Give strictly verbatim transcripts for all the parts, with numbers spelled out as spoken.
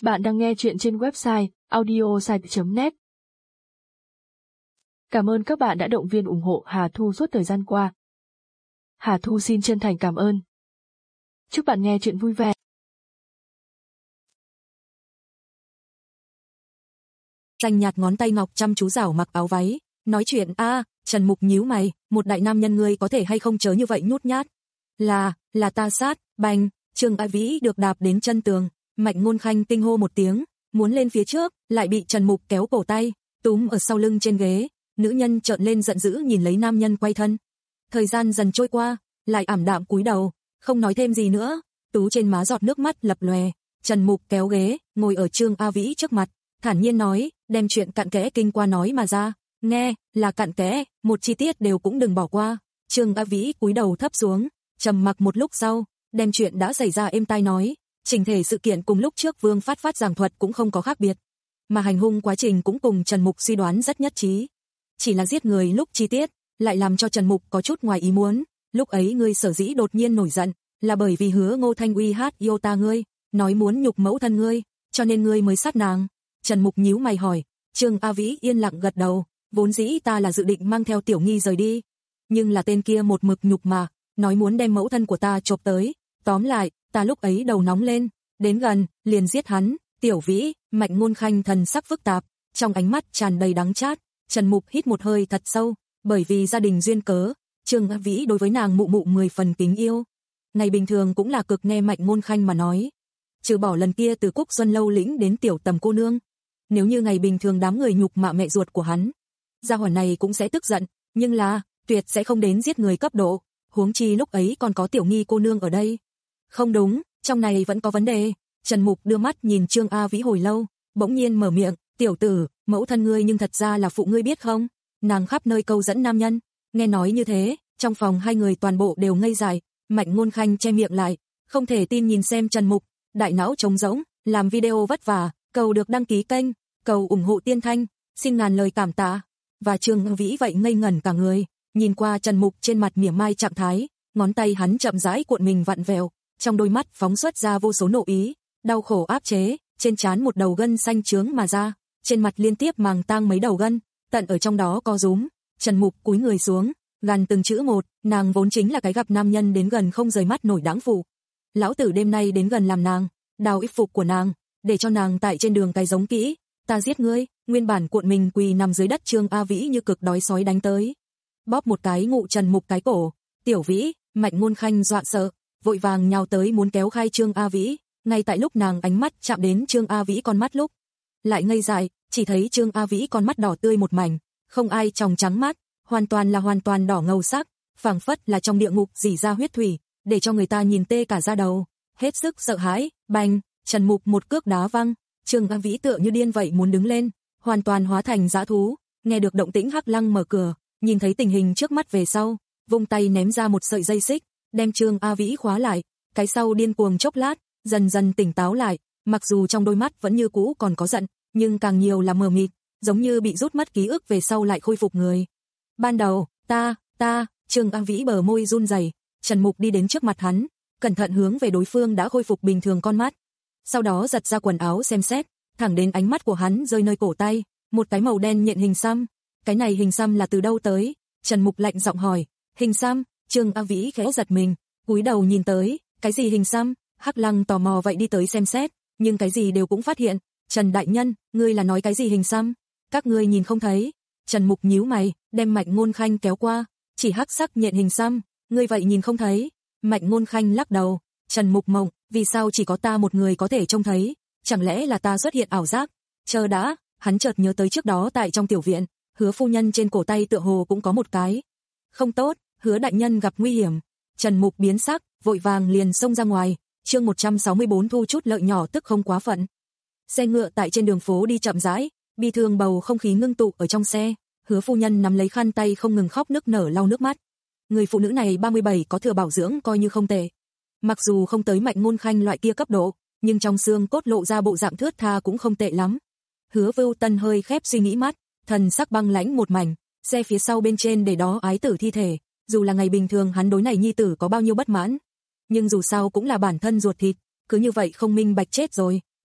Bạn đang nghe chuyện trên website audiosite chấm net. Cảm ơn các bạn đã động viên ủng hộ Hà Thu suốt thời gian qua. Hà Thu xin chân thành cảm ơn. Chúc bạn nghe chuyện vui vẻ. Xanh nhạt ngón tay ngọc chăm chú rảo mặc áo váy, nói chuyện a, à, Trần Mục nhíu mày, một đại nam nhân ngươi có thể hay không chớ như vậy nhút nhát. Là, là ta sát, bành, Trương A Vĩ được đạp đến chân tường, Mạnh Ngôn Khanh kinh hô một tiếng, muốn lên phía trước, lại bị Trần Mục kéo cổ tay, túm ở sau lưng trên ghế, nữ nhân trợn lên giận dữ nhìn lấy nam nhân quay thân. Thời gian dần trôi qua, lại ảm đạm cúi đầu, không nói thêm gì nữa, tú trên má giọt nước mắt lập lòe, Trần Mục kéo ghế, ngồi ở Trương A Vĩ trước mặt, thản nhiên nói, đem chuyện cặn kẽ kinh qua nói mà ra, nghe, là cặn kẽ, một chi tiết đều cũng đừng bỏ qua. Trương A Vĩ cúi đầu thấp xuống, trầm mặc một lúc sau, đem chuyện đã xảy ra êm tai nói, chỉnh thể sự kiện cùng lúc trước Vương Phát Phát giảng thuật cũng không có khác biệt, mà hành hung quá trình cũng cùng Trần Mục suy đoán rất nhất trí. Chỉ là giết người lúc chi tiết, lại làm cho Trần Mục có chút ngoài ý muốn, lúc ấy ngươi sở dĩ đột nhiên nổi giận, là bởi vì hứa Ngô Thanh Uy hát yêu ta ngươi, nói muốn nhục mẫu thân ngươi, cho nên ngươi mới sát nàng. Trần Mục nhíu mày hỏi, Trương A Vĩ yên lặng gật đầu, vốn dĩ ta là dự định mang theo Tiểu Nghi rời đi, nhưng là tên kia một mực nhục mà, nói muốn đem mẫu thân của ta chộp tới, tóm lại, ta lúc ấy đầu nóng lên, đến gần, liền giết hắn. Tiểu Vĩ, Mạnh Ngôn Khanh thần sắc phức tạp, trong ánh mắt tràn đầy đắng chát. Trần Mục hít một hơi thật sâu, bởi vì gia đình duyên cớ, Trương A Vĩ đối với nàng mụ mụ mười phần kính yêu. Ngày bình thường cũng là cực nghe Mạnh Ngôn Khanh mà nói, trừ bỏ lần kia từ Cúc Xuân Lâu lĩnh đến Tiểu Tầm cô nương. Nếu như ngày bình thường đám người nhục mạ mẹ ruột của hắn, gia hỏa này cũng sẽ tức giận, nhưng là, tuyệt sẽ không đến giết người cấp độ, huống chi lúc ấy còn có Tiểu Nghi cô nương ở đây. Không đúng, trong này vẫn có vấn đề. Trần Mục đưa mắt nhìn Trương A Vĩ hồi lâu, bỗng nhiên mở miệng, tiểu tử, mẫu thân ngươi nhưng thật ra là phụ ngươi biết không? Nàng khắp nơi câu dẫn nam nhân. Nghe nói như thế, trong phòng hai người toàn bộ đều ngây dại, Mạnh Ngôn Khanh che miệng lại, không thể tin nhìn xem Trần Mục, đại não trống rỗng, làm video vất vả, cầu được đăng ký kênh, cầu ủng hộ Tiên Thanh, xin ngàn lời cảm tạ. Và Trương A Vĩ vậy ngây ngẩn cả người, nhìn qua Trần Mục trên mặt mỉa mai trạng thái, ngón tay hắn chậm rãi cuộn mình vặn vẹo, trong đôi mắt phóng xuất ra vô số nộ ý, đau khổ áp chế, trên trán một đầu gân xanh trướng mà ra, trên mặt liên tiếp màng tang mấy đầu gân, tận ở trong đó co rúm. Trần Mục cúi người xuống, gằn từng chữ một, nàng vốn chính là cái gặp nam nhân đến gần không rời mắt nổi đáng phụ. Lão tử đêm nay đến gần làm nàng, đào y phục của nàng, để cho nàng tại trên đường cái giống kỹ, ta giết ngươi. Nguyên bản cuộn mình quỳ nằm dưới đất Trương A Vĩ như cực đói sói đánh tới, bóp một cái ngụ Trần Mục cái cổ. Tiểu Vĩ, Mạnh Ngôn Khanh dọa sợ, vội vàng nhào tới muốn kéo khai Trương A Vĩ, ngay tại lúc nàng ánh mắt chạm đến Trương A Vĩ con mắt lúc, lại ngây dại, chỉ thấy Trương A Vĩ con mắt đỏ tươi một mảnh, không ai tròng trắng mắt, hoàn toàn là hoàn toàn đỏ ngầu sắc, phảng phất là trong địa ngục rỉ ra huyết thủy, để cho người ta nhìn tê cả da đầu, hết sức sợ hãi. Bành, Trần Mục một cước đá văng, Trương A Vĩ tựa như điên vậy muốn đứng lên, hoàn toàn hóa thành dã thú. Nghe được động tĩnh Hắc Lăng mở cửa, nhìn thấy tình hình trước mắt về sau, vung tay ném ra một sợi dây xích, đem Trương A Vĩ khóa lại, cái sau điên cuồng chốc lát, dần dần tỉnh táo lại, mặc dù trong đôi mắt vẫn như cũ còn có giận, nhưng càng nhiều là mờ mịt, giống như bị rút mất ký ức về sau lại khôi phục người. Ban đầu, ta, ta, Trương A Vĩ bờ môi run rẩy, Trần Mục đi đến trước mặt hắn, cẩn thận hướng về đối phương đã khôi phục bình thường con mắt. Sau đó giật ra quần áo xem xét, thẳng đến ánh mắt của hắn rơi nơi cổ tay, một cái màu đen nhện hình xăm. Cái này hình xăm là từ đâu tới? Trần Mục lạnh giọng hỏi. Hình xăm? Trương A Vĩ khẽ giật mình, cúi đầu nhìn tới, cái gì hình xăm? Hắc Lăng tò mò vậy đi tới xem xét, nhưng cái gì đều cũng phát hiện. Trần đại nhân, ngươi là nói cái gì hình xăm? Các ngươi nhìn không thấy? Trần Mục nhíu mày, đem Mạnh Ngôn Khanh kéo qua, chỉ hắc sắc nhện hình xăm, ngươi vậy nhìn không thấy? Mạnh Ngôn Khanh lắc đầu. Trần Mục mộng, vì sao chỉ có ta một người có thể trông thấy? Chẳng lẽ là ta xuất hiện ảo giác? Chờ đã, hắn chợt nhớ tới trước đó tại trong tiểu viện, Hứa phu nhân trên cổ tay tựa hồ cũng có một cái. Không tốt, Hứa đại nhân gặp nguy hiểm. Trần Mục biến sắc, vội vàng liền xông ra ngoài. Chương một trăm sáu mươi bốn thu chút lợi nhỏ tức không quá phận. Xe ngựa tại trên đường phố đi chậm rãi, bi thương bầu không khí ngưng tụ ở trong xe. Hứa phu nhân nắm lấy khăn tay không ngừng khóc nức nở lau nước mắt. Người phụ nữ này ba mươi bảy có thừa bảo dưỡng coi như không tệ. Mặc dù không tới Mạnh Ngôn Khanh loại kia cấp độ, nhưng trong xương cốt lộ ra bộ dạng thướt tha cũng không tệ lắm. Hứa Vưu Tân hơi khép suy nghĩ mắt, thần sắc băng lãnh một mảnh, xe phía sau bên trên để đó ái tử thi thể, dù là ngày bình thường hắn đối này nhi tử có bao nhiêu bất mãn, nhưng dù sao cũng là bản thân ruột thịt, cứ như vậy không minh bạch chết rồi,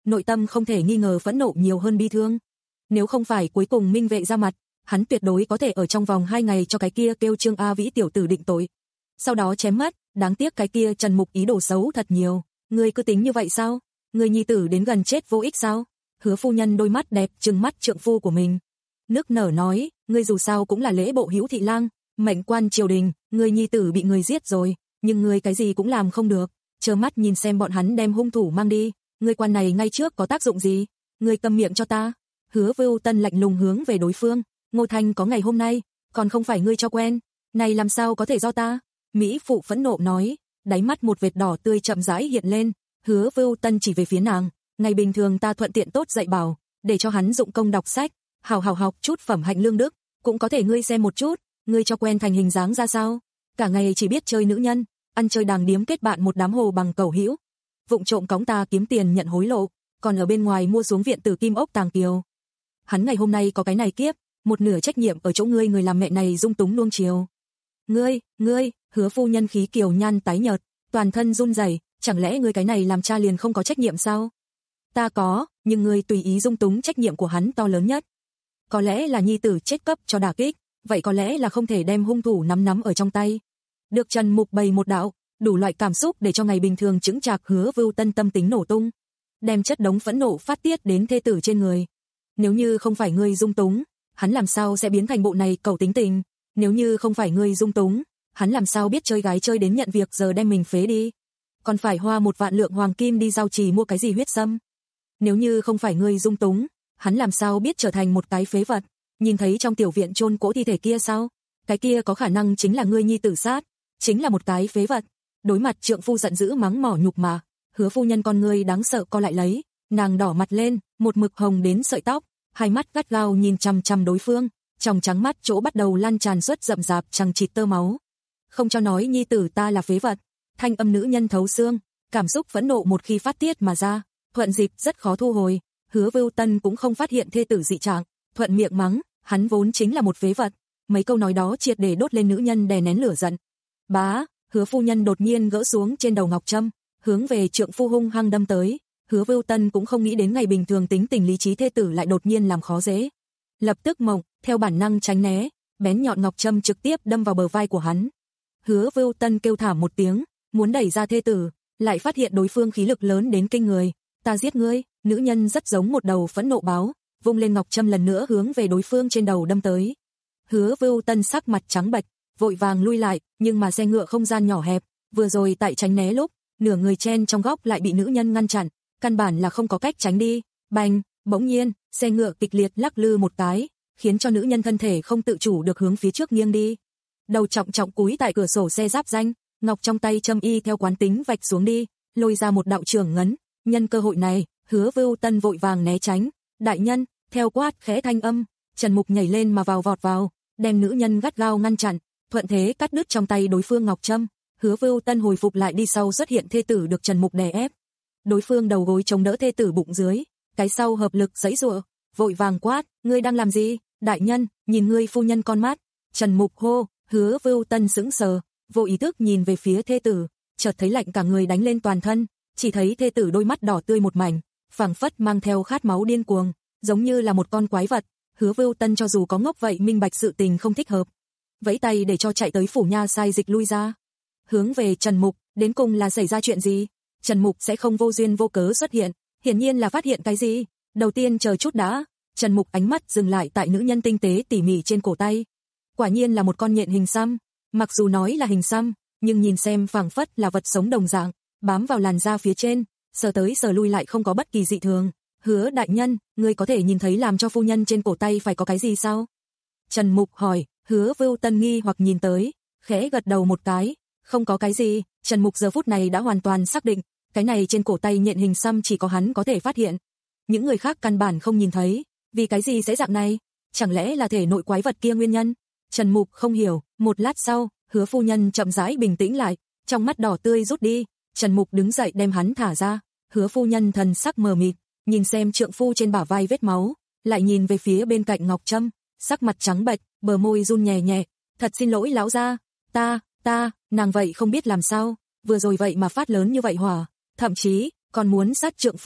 nội tâm không thể nghi ngờ phẫn nộ nhiều hơn bi thương. Nếu không phải cuối cùng Minh Vệ ra mặt, hắn tuyệt đối có thể ở trong vòng hai ngày cho cái kia kêu Trương A Vĩ tiểu tử định tội. Sau đó chém mất, đáng tiếc cái kia Trần Mục ý đồ xấu thật nhiều. Ngươi cứ tính như vậy sao? Ngươi nhi tử đến gần chết vô ích sao? Hứa phu nhân đôi mắt đẹp trừng mắt trượng phu của mình. Nức nở nói, ngươi dù sao cũng là lễ bộ hữu thị lang, mệnh quan triều đình, ngươi nhi tử bị người giết rồi, nhưng ngươi cái gì cũng làm không được, trơ mắt nhìn xem bọn hắn đem hung thủ mang đi, ngươi quan này ngay trước có tác dụng gì? Ngươi câm miệng cho ta. Hứa Vưu Tân lạnh lùng hướng về đối phương, Ngô Thanh có ngày hôm nay, còn không phải ngươi cho quen, này làm sao có thể do ta? Mỹ phụ phẫn nộ nói, đáy mắt một vệt đỏ tươi chậm rãi hiện lên, Hứa Vưu Tân chỉ về phía nàng, ngày bình thường ta thuận tiện tốt dạy bảo, để cho hắn dụng công đọc sách, hào hào học chút phẩm hạnh lương đức, cũng có thể ngươi xem một chút, ngươi cho quen thành hình dáng ra sao? Cả ngày chỉ biết chơi nữ nhân, ăn chơi đàng điếm kết bạn một đám hồ bằng cẩu hữu, vụng trộm cõng ta kiếm tiền nhận hối lộ, còn ở bên ngoài mua xuống viện tử Kim Ốc Tàng Kiều. Hắn ngày hôm nay có cái này kiếp, một nửa trách nhiệm ở chỗ ngươi người làm mẹ này dung túng nuông chiều. Ngươi, ngươi, Hứa phu nhân khí kiều nhan tái nhợt, toàn thân run rẩy, chẳng lẽ ngươi cái này làm cha liền không có trách nhiệm sao? Ta có, nhưng ngươi tùy ý dung túng trách nhiệm của hắn to lớn nhất. Có lẽ là nhi tử chết cấp cho đả kích, vậy có lẽ là không thể đem hung thủ nắm nắm ở trong tay. Được Trần Mục bày một đạo, đủ loại cảm xúc để cho ngày bình thường chững chạc Hứa Vưu Tân tâm tính nổ tung, đem chất đống phẫn nộ phát tiết đến thê tử trên người. Nếu như không phải ngươi dung túng, hắn làm sao sẽ biến thành bộ này cẩu tính tình? Nếu như không phải ngươi dung túng, hắn làm sao biết chơi gái chơi đến nhận việc giờ đem mình phế đi? Còn phải hoa một vạn lượng hoàng kim đi giao trì mua cái gì huyết sâm? Nếu như không phải ngươi dung túng, hắn làm sao biết trở thành một cái phế vật? Nhìn thấy trong tiểu viện chôn cỗ thi thể kia sao? Cái kia có khả năng chính là ngươi nhi tử sát, chính là một cái phế vật. Đối mặt trượng phu giận dữ mắng mỏ nhục mà, Hứa phu nhân con ngươi đáng sợ co lại lấy, nàng đỏ mặt lên, một mực hồng đến sợi tóc, hai mắt gắt gao nhìn chằm chằm đối phương, trong trắng mắt chỗ bắt đầu lan tràn xuất rậm rạp chằng chịt tơ máu. Không cho nói nhi tử ta là phế vật, thanh âm nữ nhân thấu xương, cảm xúc phẫn nộ một khi phát tiết mà ra, thuận dịp rất khó thu hồi. Hứa Vưu Tân cũng không phát hiện thê tử dị trạng, thuận miệng mắng, hắn vốn chính là một phế vật. Mấy câu nói đó triệt để đốt lên nữ nhân đè nén lửa giận. Bá, Hứa phu nhân đột nhiên gỡ xuống trên đầu ngọc trâm, hướng về trượng phu hung hăng đâm tới. Hứa Vưu Tân cũng không nghĩ đến ngày bình thường tính tình lý trí thê tử lại đột nhiên làm khó dễ. Lập tức mộng, theo bản năng tránh né, bén nhọn ngọc trâm trực tiếp đâm vào bờ vai của hắn. Hứa Vưu Tân kêu thảm một tiếng, muốn đẩy ra thê tử, lại phát hiện đối phương khí lực lớn đến kinh người. Ta giết ngươi, nữ nhân rất giống một đầu phẫn nộ báo, vung lên ngọc trâm lần nữa hướng về đối phương trên đầu đâm tới. Hứa Vưu Tân sắc mặt trắng bệch, vội vàng lui lại, nhưng mà xe ngựa không gian nhỏ hẹp, vừa rồi tại tránh né lúc, nửa người chen trong góc lại bị nữ nhân ngăn chặn, căn bản là không có cách tránh đi. Bành, bỗng nhiên, xe ngựa kịch liệt lắc lư một cái, khiến cho nữ nhân thân thể không tự chủ được hướng phía trước nghiêng đi. Đầu trọng trọng cúi tại cửa sổ xe giáp danh, ngọc trong tay châm y theo quán tính vạch xuống đi, lôi ra một đạo trường ngấn. Nhân cơ hội này, Hứa Vưu Tân vội vàng né tránh. Đại nhân, theo quát khẽ thanh âm, Trần Mục nhảy lên mà vào vọt vào, đem nữ nhân gắt gao ngăn chặn, thuận thế cắt đứt trong tay đối phương ngọc trâm. Hứa Vưu Tân hồi phục lại đi sau xuất hiện thê tử được Trần Mục đè ép. Đối phương đầu gối chống đỡ thê tử bụng dưới, cái sau hợp lực giãy giụa, vội vàng quát, ngươi đang làm gì? Đại nhân, nhìn ngươi phu nhân con mắt. Trần Mục hô. Hứa Vưu Tân sững sờ, vô ý thức nhìn về phía thê tử, chợt thấy lạnh cả người đánh lên toàn thân, chỉ thấy thê tử đôi mắt đỏ tươi một mảnh, phảng phất mang theo khát máu điên cuồng, giống như là một con quái vật. Hứa Vưu Tân cho dù có ngốc vậy minh bạch sự tình không thích hợp, vẫy tay để cho chạy tới phủ nha sai dịch lui ra. Hướng về Trần Mục, đến cùng là xảy ra chuyện gì? Trần Mục sẽ không vô duyên vô cớ xuất hiện, hiển nhiên là phát hiện cái gì. Đầu tiên chờ chút đã. Trần Mục ánh mắt dừng lại tại nữ nhân tinh tế tỉ mỉ trên cổ tay. Quả nhiên là một con nhện hình xăm, mặc dù nói là hình xăm, nhưng nhìn xem phảng phất là vật sống đồng dạng, bám vào làn da phía trên, sờ tới sờ lui lại không có bất kỳ dị thường. Hứa đại nhân, ngươi có thể nhìn thấy làm cho phu nhân trên cổ tay phải có cái gì sao? Trần Mục hỏi. Hứa Vưu Tân nghi hoặc nhìn tới, khẽ gật đầu một cái, không có cái gì. Trần Mục giờ phút này đã hoàn toàn xác định, cái này trên cổ tay nhện hình xăm chỉ có hắn có thể phát hiện, những người khác căn bản không nhìn thấy. Vì cái gì sẽ dạng này? Chẳng lẽ là thể nội quái vật kia nguyên nhân? Trần Mục không hiểu. Một lát sau, Hứa phu nhân chậm rãi bình tĩnh lại, trong mắt đỏ tươi rút đi. Trần Mục đứng dậy đem hắn thả ra. Hứa phu nhân thần sắc mờ mịt, nhìn xem trượng phu trên bả vai vết máu, lại nhìn về phía bên cạnh ngọc trâm, sắc mặt trắng bệch, bờ môi run nhẹ nhẹ. Thật xin lỗi lão gia, ta, ta, nàng vậy không biết làm sao, vừa rồi vậy mà phát lớn như vậy hỏa, thậm chí còn muốn sát trượng phu.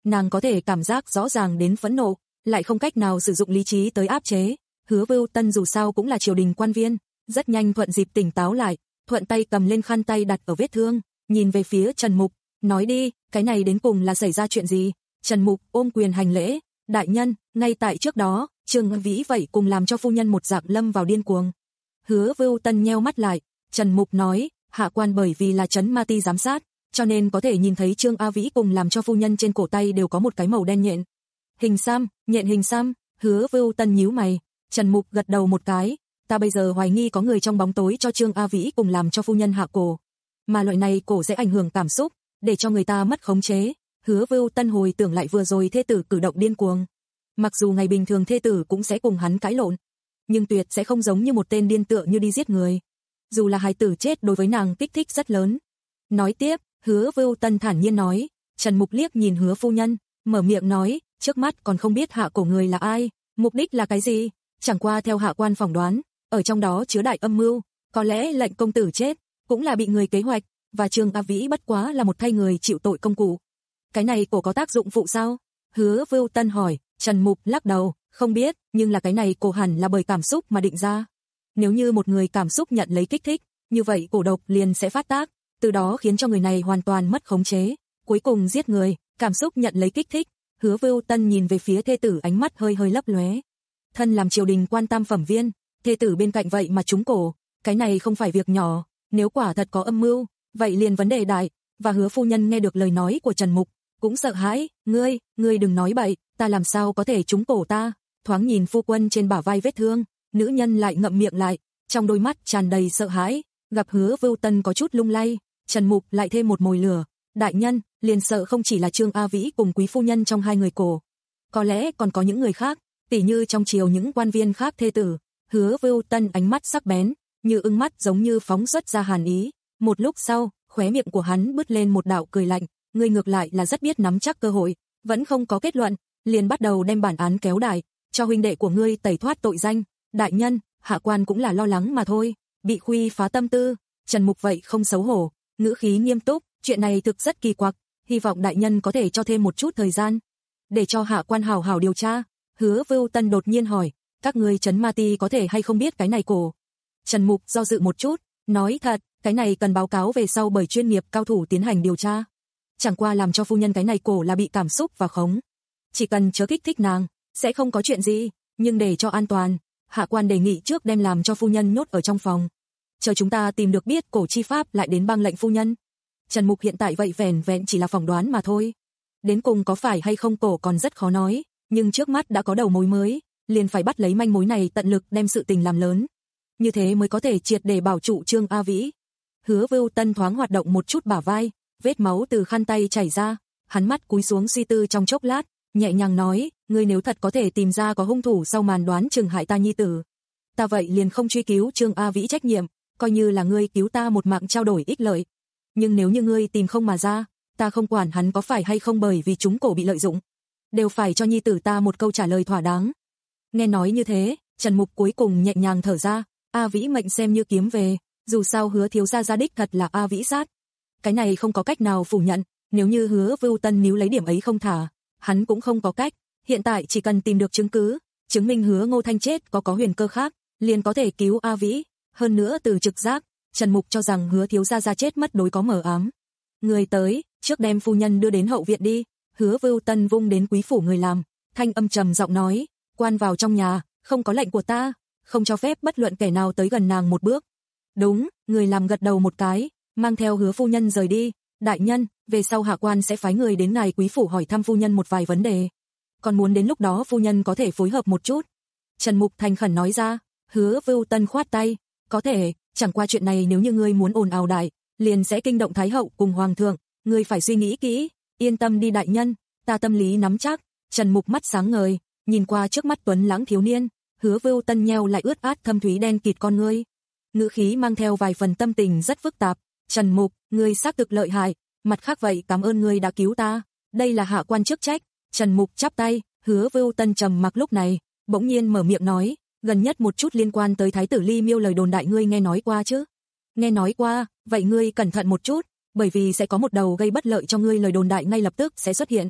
nàng có thể cảm giác rõ ràng đến phẫn nộ, lại không cách nào sử dụng lý trí tới áp chế. Hứa Vưu Tân dù sao cũng là triều đình quan viên, rất nhanh thuận dịp tỉnh táo lại, thuận tay cầm lên khăn tay đặt ở vết thương, nhìn về phía Trần Mục, nói đi, cái này đến cùng là xảy ra chuyện gì? Trần Mục ôm quyền hành lễ, đại nhân, ngay tại trước đó, Trương Vĩ vậy cùng làm cho phu nhân một dạng lâm vào điên cuồng. Hứa Vưu Tân nheo mắt lại, Trần Mục nói, hạ quan bởi vì là trấn ma ti giám sát, cho nên có thể nhìn thấy Trương A Vĩ cùng làm cho phu nhân trên cổ tay đều có một cái màu đen nhện. Hình xăm, nhện hình xăm, Hứa Vưu Tân nhíu mày, Trần Mục gật đầu một cái, ta bây giờ hoài nghi có người trong bóng tối cho Trương A Vĩ cùng làm cho phu nhân hạ cổ. Mà loại này cổ sẽ ảnh hưởng cảm xúc, để cho người ta mất khống chế. Hứa Vưu Tân hồi tưởng lại vừa rồi thê tử cử động điên cuồng. Mặc dù ngày bình thường thê tử cũng sẽ cùng hắn cãi lộn, nhưng tuyệt sẽ không giống như một tên điên tựa như đi giết người. Dù là hài tử chết đối với nàng kích thích rất lớn. Nói tiếp, Hứa Vưu Tân thản nhiên nói, Trần Mục liếc nhìn Hứa phu nhân, mở miệng nói, trước mắt còn không biết hạ cổ người là ai, mục đích là cái gì, chẳng qua theo hạ quan phỏng đoán, ở trong đó chứa đại âm mưu, có lẽ lệnh công tử chết cũng là bị người kế hoạch, và Trương A Vĩ bất quá là một thay người chịu tội công cụ. Cái này cổ có tác dụng phụ sao? Hứa Vưu Tân hỏi. Trần Mục lắc đầu, không biết, nhưng là cái này cổ hẳn là bởi cảm xúc mà định ra. Nếu như một người cảm xúc nhận lấy kích thích, như vậy cổ độc liền sẽ phát tác, từ đó khiến cho người này hoàn toàn mất khống chế, cuối cùng giết người. Cảm xúc nhận lấy kích thích. Hứa Vưu Tân nhìn về phía thê tử, ánh mắt hơi hơi lấp lóe. Thân làm triều đình quan tam phẩm viên, thê tử bên cạnh vậy mà trúng cổ, cái này không phải việc nhỏ, nếu quả thật có âm mưu, vậy liền vấn đề đại. Và Hứa phu nhân nghe được lời nói của Trần Mục, cũng sợ hãi, ngươi, ngươi đừng nói bậy, ta làm sao có thể trúng cổ ta? Thoáng nhìn phu quân trên bả vai vết thương, nữ nhân lại ngậm miệng lại, trong đôi mắt tràn đầy sợ hãi. Gặp Hứa Vưu Tân có chút lung lay, Trần Mục lại thêm một mồi lửa, đại nhân, liền sợ không chỉ là Trương A Vĩ cùng quý phu nhân trong hai người cổ, có lẽ còn có những người khác, tỉ như trong triều những quan viên khác thê tử. Hứa Vưu Tân ánh mắt sắc bén, như ưng mắt giống như phóng xuất ra hàn ý. Một lúc sau, khóe miệng của hắn bứt lên một đạo cười lạnh, ngươi ngược lại là rất biết nắm chắc cơ hội, vẫn không có kết luận, liền bắt đầu đem bản án kéo đài, cho huynh đệ của ngươi tẩy thoát tội danh. Đại nhân, hạ quan cũng là lo lắng mà thôi, bị khuy phá tâm tư. Trần Mục vậy không xấu hổ, ngữ khí nghiêm túc, chuyện này thực rất kỳ quặc, hy vọng đại nhân có thể cho thêm một chút thời gian, để cho hạ quan hảo hảo điều tra. Hứa Vưu Tân đột nhiên hỏi, các ngươi trấn ma ti có thể hay không biết cái này cổ? Trần Mục do dự một chút, nói thật, cái này cần báo cáo về sau bởi chuyên nghiệp cao thủ tiến hành điều tra. Chẳng qua làm cho phu nhân cái này cổ là bị cảm xúc và khống, chỉ cần chớ kích thích nàng, sẽ không có chuyện gì, nhưng để cho an toàn, hạ quan đề nghị trước đem làm cho phu nhân nhốt ở trong phòng, chờ chúng ta tìm được biết cổ chi pháp lại đến băng lệnh phu nhân. Trần Mục hiện tại vậy vẻn vẹn chỉ là phỏng đoán mà thôi, đến cùng có phải hay không cổ còn rất khó nói, nhưng trước mắt đã có đầu mối mới, liền phải bắt lấy manh mối này, tận lực đem sự tình làm lớn, như thế mới có thể triệt để bảo trụ Trương A Vĩ. Hứa Vưu Tân thoáng hoạt động một chút bả vai, vết máu từ khăn tay chảy ra, hắn mắt cúi xuống suy tư trong chốc lát, nhẹ nhàng nói, ngươi nếu thật có thể tìm ra có hung thủ sau màn đoán chừng hại ta nhi tử, ta vậy liền không truy cứu Trương A Vĩ trách nhiệm, coi như là ngươi cứu ta một mạng trao đổi ích lợi. Nhưng nếu như ngươi tìm không mà ra, ta không quản hắn có phải hay không bởi vì chúng cổ bị lợi dụng, đều phải cho nhi tử ta một câu trả lời thỏa đáng. Nghe nói như thế, Trần Mục cuối cùng nhẹ nhàng thở ra, A Vĩ mệnh xem như kiếm về, dù sao Hứa thiếu gia gia đích thật là A Vĩ sát. Cái này không có cách nào phủ nhận, nếu như Hứa Vưu Tân níu lấy điểm ấy không thả, hắn cũng không có cách, hiện tại chỉ cần tìm được chứng cứ, chứng minh Hứa Ngô Thanh chết có có huyền cơ khác, liền có thể cứu A Vĩ. Hơn nữa từ trực giác, Trần Mục cho rằng Hứa thiếu gia gia chết mất đối có mờ ám. Người tới, trước đem phu nhân đưa đến hậu viện đi. Hứa Vưu Tân vung đến quý phủ người làm, thanh âm trầm giọng nói, quan vào trong nhà, không có lệnh của ta, không cho phép bất luận kẻ nào tới gần nàng một bước. Đúng, người làm gật đầu một cái, mang theo Hứa phu nhân rời đi. Đại nhân, về sau hạ quan sẽ phái người đến ngài quý phủ hỏi thăm phu nhân một vài vấn đề, còn muốn đến lúc đó phu nhân có thể phối hợp một chút. Trần Mục thành khẩn nói ra. Hứa Vưu Tân khoát tay, có thể, chẳng qua chuyện này nếu như ngươi muốn ồn ào đại, liền sẽ kinh động thái hậu cùng hoàng thượng, ngươi phải suy nghĩ kỹ. Yên tâm đi đại nhân, ta tâm lý nắm chắc. Trần Mục mắt sáng ngời, nhìn qua trước mắt tuấn lãng thiếu niên, Hứa Vưu Tân nheo lại ướt át thâm thúy đen kịt con ngươi, ngữ khí mang theo vài phần tâm tình rất phức tạp. Trần Mục, ngươi xác thực lợi hại, mặt khác vậy cảm ơn ngươi đã cứu ta, đây là hạ quan chức trách. Trần Mục chắp tay. Hứa Vưu Tân trầm mặc lúc này, bỗng nhiên mở miệng nói, gần nhất một chút liên quan tới thái tử Ly Miêu lời đồn đại ngươi nghe nói qua chứ? Nghe nói qua, vậy ngươi cẩn thận một chút, bởi vì sẽ có một đầu gây bất lợi cho ngươi lời đồn đại ngay lập tức sẽ xuất hiện.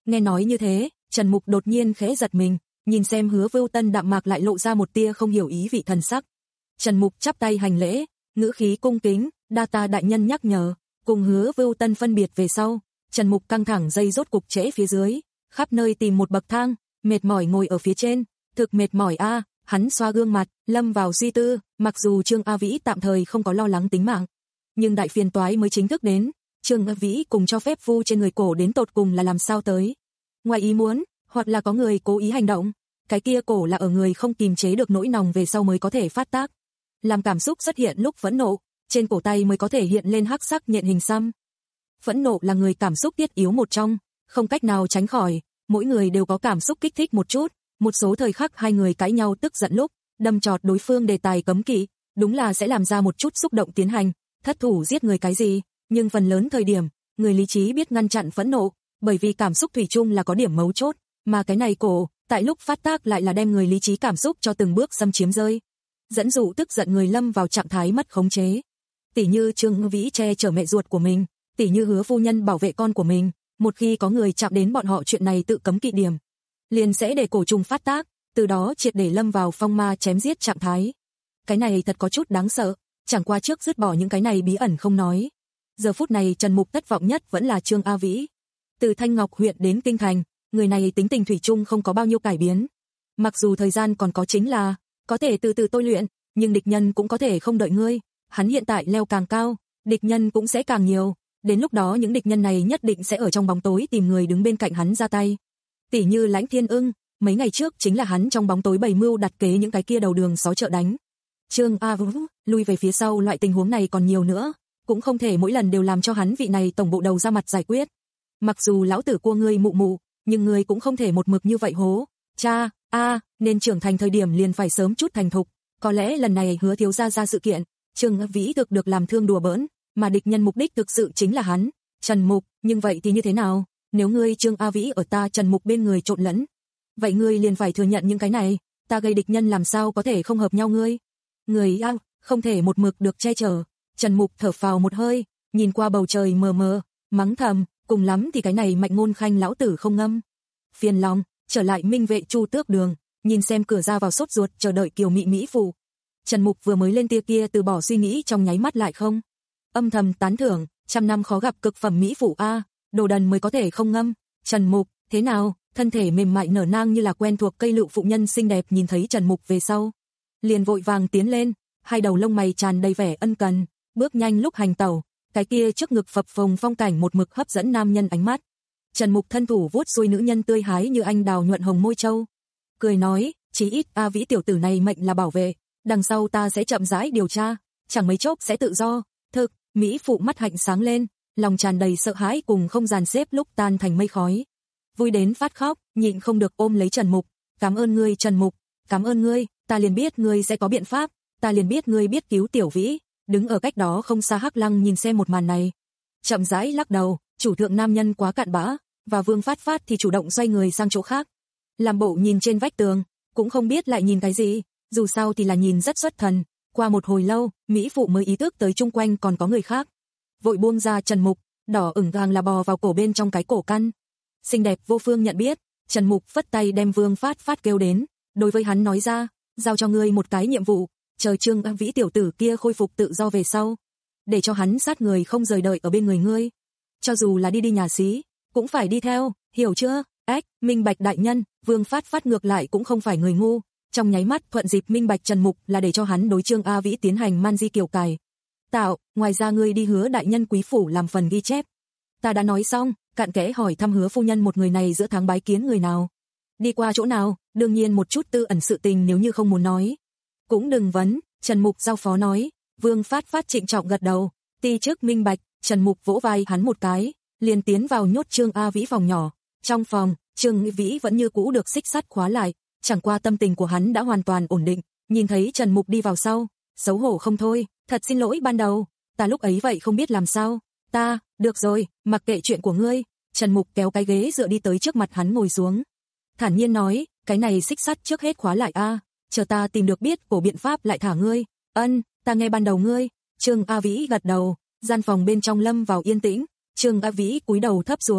Nghe nói như thế, Trần Mục đột nhiên khẽ giật mình, nhìn xem Hứa Vưu Tân đạm mạc lại lộ ra một tia không hiểu ý vị thần sắc. Trần Mục chắp tay hành lễ, ngữ khí cung kính, đa tạ đại nhân nhắc nhở. Cùng Hứa Vưu Tân phân biệt về sau, Trần Mục căng thẳng dây rốt cục trễ phía dưới, khắp nơi tìm một bậc thang, mệt mỏi ngồi ở phía trên, thực mệt mỏi a, hắn xoa gương mặt, lâm vào suy tư, mặc dù Trương A Vĩ tạm thời không có lo lắng tính mạng, nhưng đại phiền toái mới chính thức đến, Trương A Vĩ cùng cho phép vu trên người cổ đến tột cùng là làm sao tới? Ngoài ý muốn, hoặc là có người cố ý hành động, cái kia cổ là ở người không kìm chế được nỗi lòng về sau mới có thể phát tác. Làm cảm xúc xuất hiện lúc phẫn nộ, trên cổ tay mới có thể hiện lên hắc sắc nhện hình xăm. Phẫn nộ là người cảm xúc thiết yếu một trong, không cách nào tránh khỏi, mỗi người đều có cảm xúc kích thích một chút, một số thời khắc hai người cãi nhau tức giận lúc, đâm chọt đối phương đề tài cấm kỵ, đúng là sẽ làm ra một chút xúc động tiến hành, thất thủ giết người cái gì, nhưng phần lớn thời điểm, người lý trí biết ngăn chặn phẫn nộ, bởi vì cảm xúc thủy chung là có điểm mấu chốt, mà cái này cổ, tại lúc phát tác lại là đem người lý trí cảm xúc cho từng bước xâm chiếm rơi, dẫn dụ tức giận người lâm vào trạng thái mất khống chế. Tỷ như Trương Vĩ che chở mẹ ruột của mình, tỷ như Hứa phu nhân bảo vệ con của mình, một khi có người chạm đến bọn họ chuyện này tự cấm kỵ điểm, liền sẽ để cổ trùng phát tác, từ đó triệt để lâm vào phong ma chém giết trạng thái. Cái này thật có chút đáng sợ, chẳng qua trước dứt bỏ những cái này bí ẩn không nói. Giờ phút này Trần Mục thất vọng nhất vẫn là Trương A Vĩ. Từ Thanh Ngọc huyện đến Kinh Thành, người này tính tình thủy chung không có bao nhiêu cải biến. Mặc dù thời gian còn có chính là, có thể từ từ tôi luyện, nhưng địch nhân cũng có thể không đợi ngươi. Hắn hiện tại leo càng cao, địch nhân cũng sẽ càng nhiều. Đến lúc đó những địch nhân này nhất định sẽ ở trong bóng tối tìm người đứng bên cạnh hắn ra tay. Tỷ như Lãnh Thiên Ưng, mấy ngày trước chính là hắn trong bóng tối bày mưu đặt kế những cái kia đầu đường xó chợ đánh. Trương A Vũ, lui về phía sau loại tình huống này còn nhiều nữa, cũng không thể mỗi lần đều làm cho hắn vị này tổng bộ đầu ra mặt giải quyết. Mặc dù lão tử cua ngươi mụ mụ, nhưng ngươi cũng không thể một mực như vậy hố. Cha, a, nên trưởng thành thời điểm liền phải sớm chút thành thục, có lẽ lần này Hứa thiếu gia ra sự kiện, Trương Vĩ thực được làm thương đùa bỡn, mà địch nhân mục đích thực sự chính là hắn, Trần Mục, nhưng vậy thì như thế nào? Nếu ngươi Trương A Vĩ ở ta Trần Mục bên người trộn lẫn, vậy ngươi liền phải thừa nhận những cái này, ta gây địch nhân làm sao có thể không hợp nhau ngươi? Người a, không thể một mực được che chở. Trần Mục thở phào một hơi, nhìn qua bầu trời mờ mờ, mắng thầm, cùng lắm thì cái này Mạnh Ngôn Khanh lão tử không ngâm. Phiền lòng, trở lại Minh Vệ Chu Tước Đường, nhìn xem cửa ra vào sốt ruột chờ đợi Kiều Mị Mỹ phụ. Trần Mục vừa mới lên tia kia từ bỏ suy nghĩ trong nháy mắt lại không. Âm thầm tán thưởng, trăm năm khó gặp cực phẩm mỹ phụ a, đồ đần mới có thể không ngâm. Trần Mục, thế nào? Thân thể mềm mại nở nang như là quen thuộc cây lựu phụ nhân xinh đẹp nhìn thấy Trần Mục về sau, liền vội vàng tiến lên, hai đầu lông mày tràn đầy vẻ ân cần, bước nhanh lúc hành tẩu, cái kia trước ngực phập phồng phong cảnh một mực hấp dẫn nam nhân ánh mắt. Trần Mục thân thủ vuốt xuôi nữ nhân tươi hái như anh đào nhuận hồng môi châu, cười nói, chí ít A Vĩ tiểu tử này mệnh là bảo vệ, đằng sau ta sẽ chậm rãi điều tra, chẳng mấy chốc sẽ tự do. Thực, mỹ phụ mắt hạnh sáng lên, lòng tràn đầy sợ hãi cùng không dàn xếp lúc tan thành mây khói. Vui đến phát khóc, nhịn không được ôm lấy Trần Mục, cảm ơn ngươi Trần Mục, cảm ơn ngươi, ta liền biết ngươi sẽ có biện pháp, ta liền biết ngươi biết cứu Tiểu Vĩ. Đứng ở cách đó không xa Hắc Lăng nhìn xem một màn này, chậm rãi lắc đầu, chủ thượng nam nhân quá cặn bã, và Vương Phát Phát thì chủ động xoay người sang chỗ khác, làm bộ nhìn trên vách tường, cũng không biết lại nhìn cái gì, dù sao thì là nhìn rất xuất thần. Qua một hồi lâu, mỹ phụ mới ý thức tới chung quanh còn có người khác, vội buông ra Trần Mục, đỏ ửng càng là bò vào cổ bên trong cái cổ căn. Xinh đẹp vô phương nhận biết, Trần Mục phất tay đem Vương Phát Phát kêu đến, đối với hắn nói ra, giao cho ngươi một cái nhiệm vụ, chờ Trương A Vĩ tiểu tử kia khôi phục tự do về sau, để cho hắn sát người không rời đợi ở bên người ngươi. Cho dù là đi đi nhà xí, cũng phải đi theo, hiểu chưa? Ách, minh bạch đại nhân. Vương Phát Phát ngược lại cũng không phải người ngu, trong nháy mắt thuận dịp minh bạch Trần Mục là để cho hắn đối Trương A Vĩ tiến hành man di kiều cài. Tạo, ngoài ra ngươi đi Hứa đại nhân quý phủ làm phần ghi chép. Ta đã nói xong, cặn kẽ hỏi thăm Hứa phu nhân một người này giữa tháng bái kiến người nào, đi qua chỗ nào, đương nhiên một chút tư ẩn sự tình nếu như không muốn nói, cũng đừng vấn. Trần Mục giao phó nói. Vương Phát Phát trịnh trọng gật đầu, ti chức minh bạch. Trần Mục vỗ vai hắn một cái, liền tiến vào nhốt Trương A Vĩ phòng nhỏ. Trong phòng, Trương Vĩ vẫn như cũ được xích sắt khóa lại, chẳng qua tâm tình của hắn đã hoàn toàn ổn định, nhìn thấy Trần Mục đi vào sau, xấu hổ không thôi, thật xin lỗi ban đầu, ta lúc ấy vậy không biết làm sao, ta, được rồi, mặc kệ chuyện của ngươi. Trần Mục kéo cái ghế dựa đi tới trước mặt hắn ngồi xuống, thản nhiên nói, cái này xích sắt trước hết khóa lại a, chờ ta tìm được biết cổ biện pháp lại thả ngươi. Ân, ta nghe ban đầu ngươi. Trương A Vĩ gật đầu, gian phòng bên trong lâm vào yên tĩnh, Trương A Vĩ cúi đầu thấp xuống,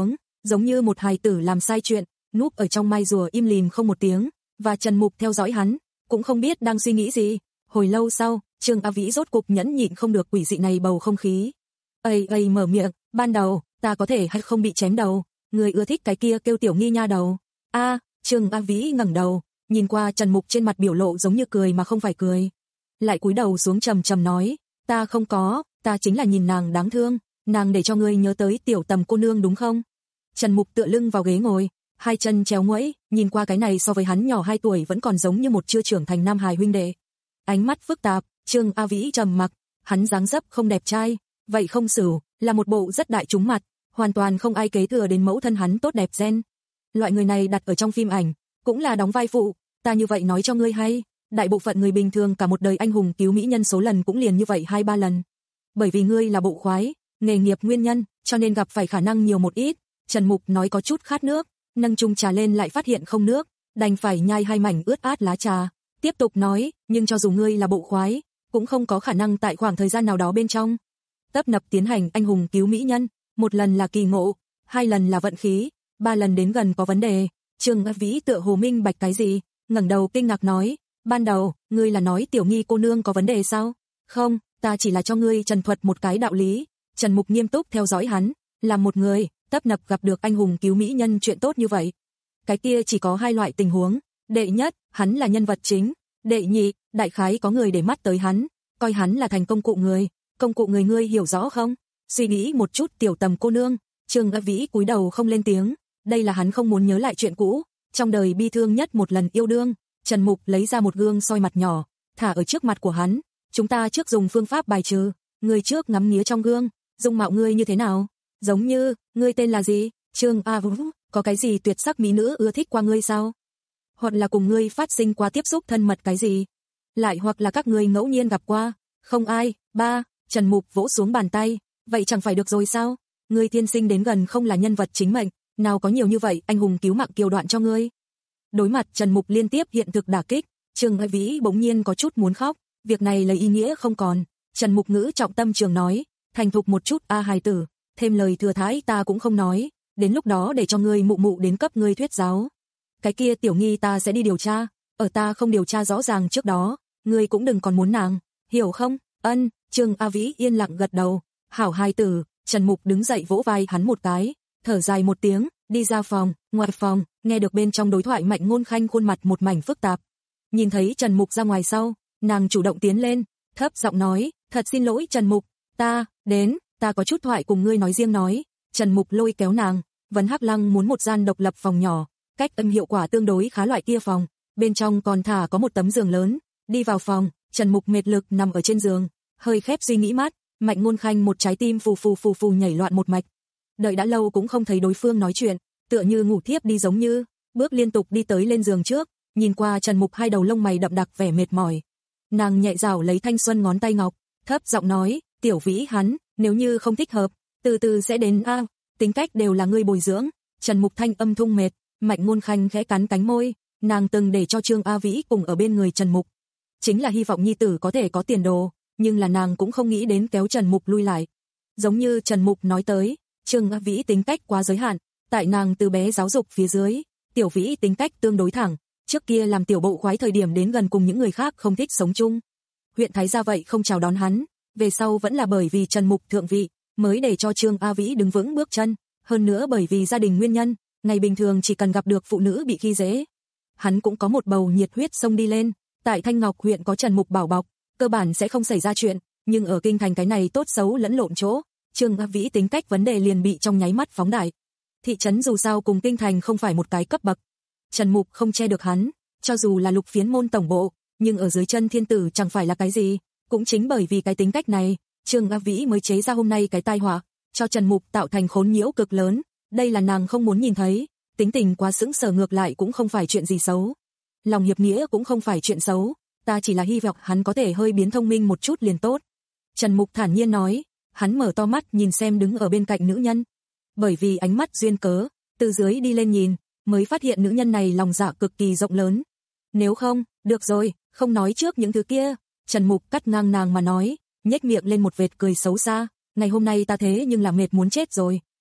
giống như một hài tử làm sai chuyện, núp ở trong mai rùa im lìm không một tiếng, và Trần Mục theo dõi hắn, cũng không biết đang suy nghĩ gì. Hồi lâu sau, Trương A Vĩ rốt cục nhẫn nhịn không được quỷ dị này bầu không khí. Ây ây mở miệng, ban đầu, ta có thể hay không bị chém đầu, người ưa thích cái kia kêu tiểu nghi nha đầu. A, Trương A Vĩ ngẩng đầu, nhìn qua Trần Mục trên mặt biểu lộ giống như cười mà không phải cười. Lại cúi đầu xuống trầm trầm nói, ta không có, ta chính là nhìn nàng đáng thương, nàng để cho ngươi nhớ tới tiểu Tầm cô nương đúng không? Trần Mục tựa lưng vào ghế ngồi, hai chân chéo nguẫy, nhìn qua cái này so với hắn nhỏ hai tuổi vẫn còn giống như một chưa trưởng thành nam hài huynh đệ. Ánh mắt phức tạp, Trương A Vĩ trầm mặc, hắn dáng dấp không đẹp trai, vậy không xử, là một bộ rất đại trúng mặt, hoàn toàn không ai kế thừa đến mẫu thân hắn tốt đẹp gen. Loại người này đặt ở trong phim ảnh, cũng là đóng vai phụ, ta như vậy nói cho ngươi hay, đại bộ phận người bình thường cả một đời anh hùng cứu mỹ nhân số lần cũng liền như vậy hai ba lần. Bởi vì ngươi là bộ khoái, nghề nghiệp nguyên nhân, cho nên gặp phải khả năng nhiều một ít. Trần Mục nói có chút khát nước, nâng chung trà lên lại phát hiện không nước, đành phải nhai hai mảnh ướt át lá trà, tiếp tục nói, nhưng cho dù ngươi là bộ khoái, cũng không có khả năng tại khoảng thời gian nào đó bên trong tấp nập tiến hành anh hùng cứu mỹ nhân, một lần là kỳ ngộ, hai lần là vận khí, ba lần đến gần có vấn đề. Trương A Vĩ tựa hồ minh bạch cái gì, ngẩng đầu kinh ngạc nói, ban đầu, ngươi là nói tiểu nghi cô nương có vấn đề sao? Không, ta chỉ là cho ngươi trần thuật một cái đạo lý. Trần Mục nghiêm túc theo dõi hắn, làm một người, tấp nập gặp được anh hùng cứu mỹ nhân chuyện tốt như vậy. Cái kia chỉ có hai loại tình huống, đệ nhất, hắn là nhân vật chính, đệ nhị, đại khái có người để mắt tới hắn, coi hắn là thành công cụ người, công cụ người ngươi hiểu rõ không? Suy nghĩ một chút tiểu Tầm cô nương, Trương A Vĩ cúi đầu không lên tiếng, đây là hắn không muốn nhớ lại chuyện cũ, trong đời bi thương nhất một lần yêu đương. Trần Mục lấy ra một gương soi mặt nhỏ, thả ở trước mặt của hắn, chúng ta trước dùng phương pháp bài trừ, người trước ngắm nghía trong gương, dung mạo ngươi như thế nào? Giống như, ngươi tên là gì? Trương A Vũ, có cái gì tuyệt sắc mỹ nữ ưa thích qua ngươi sao? Hoặc là cùng ngươi phát sinh qua tiếp xúc thân mật cái gì? Lại hoặc là các ngươi ngẫu nhiên gặp qua? Không ai. Ba, Trần Mục vỗ xuống bàn tay, vậy chẳng phải được rồi sao? Ngươi thiên sinh đến gần không là nhân vật chính mệnh, nào có nhiều như vậy anh hùng cứu mạng kiều đoạn cho ngươi. Đối mặt Trần Mục liên tiếp hiện thực đả kích, Trương A Vĩ bỗng nhiên có chút muốn khóc, việc này lấy ý nghĩa không còn. Trần Mục ngữ trọng tâm trường nói, thành thục một chút a hài tử, thêm lời thừa thãi ta cũng không nói, đến lúc đó để cho ngươi mụ mụ đến cấp ngươi thuyết giáo. Cái kia tiểu nghi ta sẽ đi điều tra, ở ta không điều tra rõ ràng trước đó, ngươi cũng đừng còn muốn nàng, hiểu không? Ân, Trương A Vĩ yên lặng gật đầu, hảo hài tử. Trần Mục đứng dậy vỗ vai hắn một cái, thở dài một tiếng, đi ra phòng. Ngoài phòng, nghe được bên trong đối thoại Mạnh Ngôn Khanh khuôn mặt một mảnh phức tạp. Nhìn thấy Trần Mục ra ngoài sau, nàng chủ động tiến lên, thấp giọng nói, thật xin lỗi Trần Mục, ta, đến, ta có chút thoại cùng ngươi nói riêng nói. Trần Mục lôi kéo nàng, Vấn Hắc Lăng muốn một gian độc lập phòng nhỏ, cách âm hiệu quả tương đối khá loại kia phòng, bên trong còn thả có một tấm giường lớn. Đi vào phòng, Trần Mục mệt lực nằm ở trên giường, hơi khép suy nghĩ mát, Mạnh Ngôn Khanh một trái tim phù phù phù phù nhảy loạn một mạch. Đợi đã lâu cũng không thấy đối phương nói chuyện, tựa như ngủ thiếp đi giống như, bước liên tục đi tới lên giường trước, nhìn qua Trần Mục hai đầu lông mày đậm đặc vẻ mệt mỏi. Nàng nhẹ rảo lấy thanh xuân ngón tay ngọc, thấp giọng nói, tiểu Vĩ hắn, nếu như không thích hợp, từ từ sẽ đến a, tính cách đều là ngươi bồi dưỡng. Trần Mục thanh âm thung mệt, Mạnh Ngôn Khanh khẽ cắn cánh môi, nàng từng để cho Trương A Vĩ cùng ở bên người Trần Mục, chính là hy vọng nhi tử có thể có tiền đồ, nhưng là nàng cũng không nghĩ đến kéo Trần Mục lui lại. Giống như Trần Mục nói tới, Trương A Vĩ tính cách quá giới hạn, tại nàng từ bé giáo dục phía dưới, tiểu Vĩ tính cách tương đối thẳng, trước kia làm tiểu bộ khoái thời điểm đến gần cùng những người khác không thích sống chung. Huyện Thái gia vậy không chào đón hắn, về sau vẫn là bởi vì Trần Mục thượng vị, mới để cho Trương A Vĩ đứng vững bước chân, hơn nữa bởi vì gia đình nguyên nhân, ngày bình thường chỉ cần gặp được phụ nữ bị khi dễ, hắn cũng có một bầu nhiệt huyết xông đi lên. Tại Thanh Ngọc huyện có Trần Mục bảo bọc, cơ bản sẽ không xảy ra chuyện, nhưng ở kinh thành cái này tốt xấu lẫn lộn chỗ, Trương A Vĩ tính cách vấn đề liền bị trong nháy mắt phóng đại. Thị trấn dù sao cùng kinh thành không phải một cái cấp bậc, Trần Mục không che được hắn, cho dù là Lục Phiến môn tổng bộ, nhưng ở dưới chân thiên tử chẳng phải là cái gì, cũng chính bởi vì cái tính cách này, Trương A Vĩ mới chế ra hôm nay cái tai họa, cho Trần Mục tạo thành khốn nhiễu cực lớn, đây là nàng không muốn nhìn thấy, tính tình quá sững sờ ngược lại cũng không phải chuyện gì xấu. Lòng hiệp nghĩa cũng không phải chuyện xấu, ta chỉ là hy vọng hắn có thể hơi biến thông minh một chút liền tốt. Trần Mục thản nhiên nói, hắn mở to mắt nhìn xem đứng ở bên cạnh nữ nhân. Bởi vì ánh mắt duyên cớ, từ dưới đi lên nhìn, mới phát hiện nữ nhân này lòng dạ cực kỳ rộng lớn. Nếu không, được rồi, không nói trước những thứ kia. Trần Mục cắt ngang nàng mà nói, nhếch miệng lên một vệt cười xấu xa, ngày hôm nay ta thế nhưng là mệt muốn chết rồi,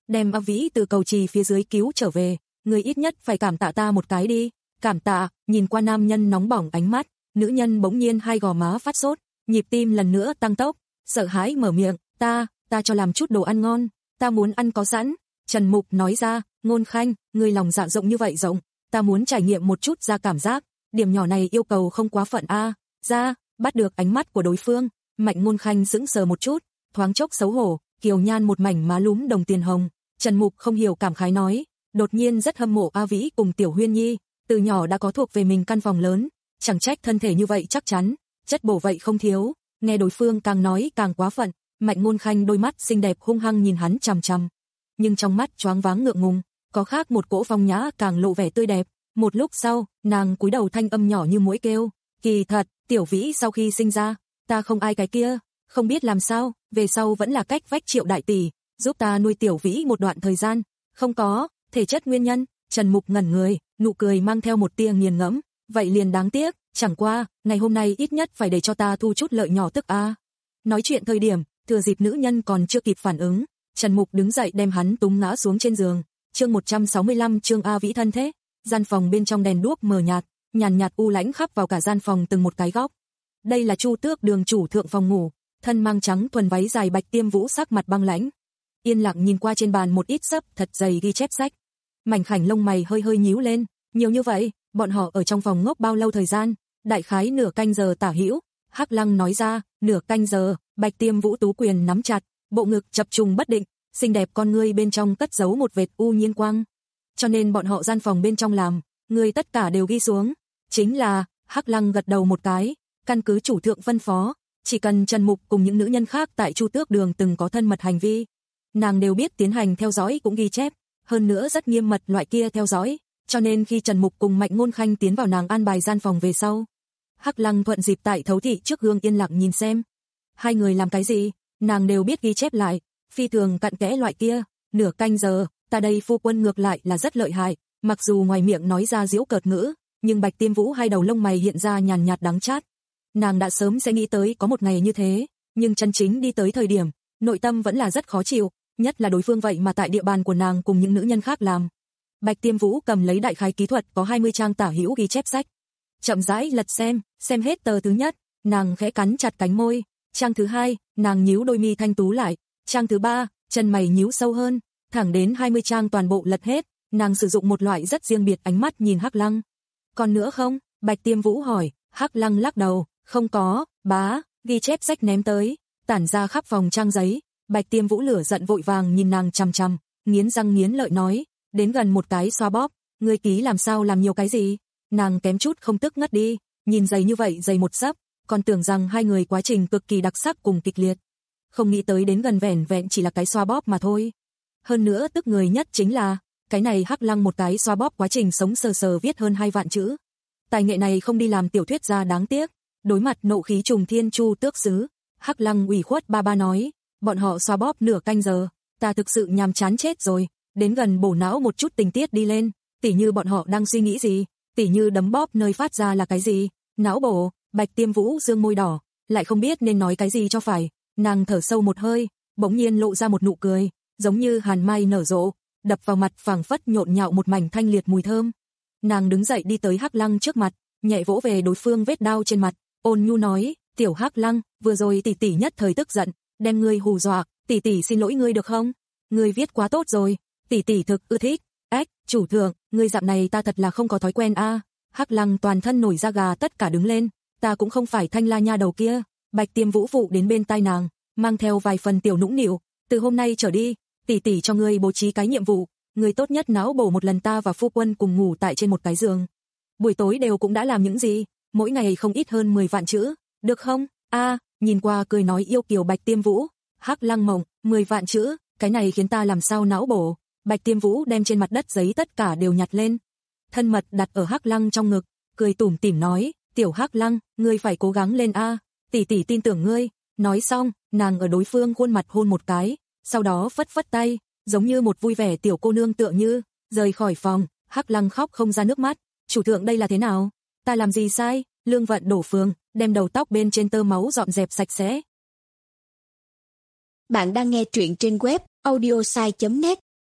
đem A Vĩ từ cầu trì phía dưới cứu trở về, người ít nhất phải cảm tạ ta một cái đi. Cảm tạ. Nhìn qua nam nhân nóng bỏng ánh mắt, nữ nhân bỗng nhiên hai gò má phát sốt, nhịp tim lần nữa tăng tốc, sợ hãi mở miệng, ta, ta cho làm chút đồ ăn ngon, ta muốn ăn có sẵn. Trần Mục nói ra, Ngôn Khanh, người lòng dạ rộng như vậy rộng, ta muốn trải nghiệm một chút ra cảm giác, điểm nhỏ này yêu cầu không quá phận a. Ra, bắt được ánh mắt của đối phương, Mạnh Ngôn Khanh sững sờ một chút, thoáng chốc xấu hổ, kiều nhan một mảnh má lúm đồng tiền hồng. Trần Mục không hiểu cảm khái nói, đột nhiên rất hâm mộ A Vĩ cùng Tiểu Huyên Nhi, từ nhỏ đã có thuộc về mình căn phòng lớn, chẳng trách thân thể như vậy chắc chắn, chất bổ vậy không thiếu. Nghe đối phương càng nói càng quá phận, Mạnh Ngôn Khanh đôi mắt xinh đẹp hung hăng nhìn hắn chằm chằm, nhưng trong mắt choáng váng ngượng ngùng, có khác một cỗ phong nhã càng lộ vẻ tươi đẹp. Một lúc sau, nàng cúi đầu thanh âm nhỏ như muỗi kêu, kỳ thật, Tiểu Vĩ sau khi sinh ra, ta không ai cái kia, không biết làm sao, về sau vẫn là cách vách Triệu đại tỷ, giúp ta nuôi Tiểu Vĩ một đoạn thời gian, không có, thể chất nguyên nhân. Trần Mục ngẩn người, nụ cười mang theo một tia nghiền ngẫm, vậy liền đáng tiếc, chẳng qua, ngày hôm nay ít nhất phải để cho ta thu chút lợi nhỏ tức a. Nói chuyện thời điểm, thừa dịp nữ nhân còn chưa kịp phản ứng, Trần Mục đứng dậy đem hắn túng ngã xuống trên giường. Chương một trăm sáu mươi lăm, chương A Vĩ thân thế. Gian phòng bên trong đèn đuốc mờ nhạt, nhàn nhạt u lãnh khắp vào cả gian phòng từng một cái góc. Đây là Chu Tước Đường chủ thượng phòng ngủ, thân mang trắng thuần váy dài Bạch Tiêm Vũ sắc mặt băng lãnh, yên lặng nhìn qua trên bàn một ít sấp thật dày ghi chép sách. Mảnh khảnh lông mày hơi hơi nhíu lên, nhiều như vậy, bọn họ ở trong phòng ngốc bao lâu thời gian? Đại khái nửa canh giờ tả hữu. Hắc Lăng nói ra, nửa canh giờ. Bạch Tiêm Vũ tú quyền nắm chặt, bộ ngực chập trùng bất định, xinh đẹp con ngươi bên trong cất giấu một vệt u nhiên quang. Cho nên bọn họ gian phòng bên trong làm, người tất cả đều ghi xuống. Chính là, Hắc Lăng gật đầu một cái, căn cứ chủ thượng phân phó, chỉ cần Trần Mục cùng những nữ nhân khác tại Chu Tước Đường từng có thân mật hành vi, nàng đều biết tiến hành theo dõi cũng ghi chép, hơn nữa rất nghiêm mật loại kia theo dõi, cho nên khi Trần Mục cùng Mạnh Ngôn Khanh tiến vào nàng an bài gian phòng về sau, Hắc Lăng thuận dịp tại thấu thị trước gương yên lặng nhìn xem. Hai người làm cái gì, nàng đều biết ghi chép lại, phi thường cặn kẽ loại kia. Nửa canh giờ, ta đây phu quân ngược lại là rất lợi hại, mặc dù ngoài miệng nói ra giễu cợt ngữ, nhưng Bạch Tiêm Vũ hai đầu lông mày hiện ra nhàn nhạt đắng chát. Nàng đã sớm sẽ nghĩ tới có một ngày như thế, nhưng chân chính đi tới thời điểm, nội tâm vẫn là rất khó chịu, nhất là đối phương vậy mà tại địa bàn của nàng cùng những nữ nhân khác làm. Bạch Tiêm Vũ cầm lấy đại khái kỹ thuật có hai mươi trang tả hữu ghi chép sách, chậm rãi lật xem, xem hết tờ thứ nhất, nàng khẽ cắn chặt cánh môi, trang thứ hai, nàng nhíu đôi mi thanh tú lại, trang thứ ba, chân mày nhíu sâu hơn, thẳng đến hai mươi trang toàn bộ lật hết, nàng sử dụng một loại rất riêng biệt ánh mắt nhìn Hắc Lăng. Còn nữa không? Bạch Tiêm Vũ hỏi. Hắc Lăng lắc đầu, không có, bá, ghi chép sách ném tới, tản ra khắp phòng trang giấy. Bạch Tiêm Vũ lửa giận vội vàng nhìn nàng chằm chằm, nghiến răng nghiến lợi nói, đến gần một cái xoa bóp, ngươi ký làm sao làm nhiều cái gì? Nàng kém chút không tức ngất đi, nhìn giày như vậy dày một sấp, còn tưởng rằng hai người quá trình cực kỳ đặc sắc cùng kịch liệt. Không nghĩ tới đến gần vẻn vẹn chỉ là cái xoa bóp mà thôi. Hơn nữa tức người nhất chính là, cái này Hắc Lăng một cái xoa bóp quá trình sống sờ sờ viết hơn hai vạn chữ. Tài nghệ này không đi làm tiểu thuyết ra đáng tiếc. Đối mặt nộ khí trùng thiên Chu Tước sứ, Hắc Lăng ủy khuất ba ba nói, bọn họ xoa bóp nửa canh giờ, ta thực sự nhàm chán chết rồi, đến gần bổ não một chút tình tiết đi lên, tỉ như bọn họ đang suy nghĩ gì, tỉ như đấm bóp nơi phát ra là cái gì, não bổ. Bạch Tiêm Vũ dương môi đỏ, lại không biết nên nói cái gì cho phải, nàng thở sâu một hơi, bỗng nhiên lộ ra một nụ cười, giống như hàn mai nở rộ, đập vào mặt phảng phất nhộn nhạo một mảnh thanh liệt mùi thơm. Nàng đứng dậy đi tới Hắc Lăng trước mặt, nhẹ vỗ về đối phương vết đau trên mặt, ôn nhu nói, tiểu Hắc Lăng, vừa rồi tỷ tỷ nhất thời tức giận, đem ngươi hù dọa, tỷ tỷ xin lỗi ngươi được không? Ngươi viết quá tốt rồi, tỷ tỷ thực ưa thích. Ếch, chủ thượng, ngươi dạo này ta thật là không có thói quen a. Hắc Lăng toàn thân nổi da gà tất cả đứng lên, ta cũng không phải Thanh La nha đầu kia. Bạch Tiêm Vũ phụ đến bên tai nàng, mang theo vài phần tiểu nũng nịu, từ hôm nay trở đi, tỷ tỷ cho ngươi bố trí cái nhiệm vụ, ngươi tốt nhất não bổ một lần ta và phu quân cùng ngủ tại trên một cái giường. Buổi tối đều cũng đã làm những gì, mỗi ngày không ít hơn mười vạn chữ, được không? A, à, nhìn qua cười nói yêu kiều Bạch Tiêm Vũ, Hắc Lăng mộng, mười vạn chữ, cái này khiến ta làm sao não bổ. Bạch Tiêm Vũ đem trên mặt đất giấy tất cả đều nhặt lên, thân mật đặt ở Hắc Lăng trong ngực, cười tủm tỉm nói, tiểu Hắc Lăng, ngươi phải cố gắng lên a, tỷ tỷ tin tưởng ngươi. Nói xong, nàng ở đối phương khuôn mặt hôn một cái, sau đó phất phất tay, giống như một vui vẻ tiểu cô nương tựa như, rời khỏi phòng. Hắc Lăng khóc không ra nước mắt, chủ thượng đây là thế nào? Ta làm gì sai? Lương Vận đổ phường, đem đầu tóc bên trên tơ máu dọn dẹp sạch sẽ. Bạn đang nghe truyện trên web audiosai chấm net.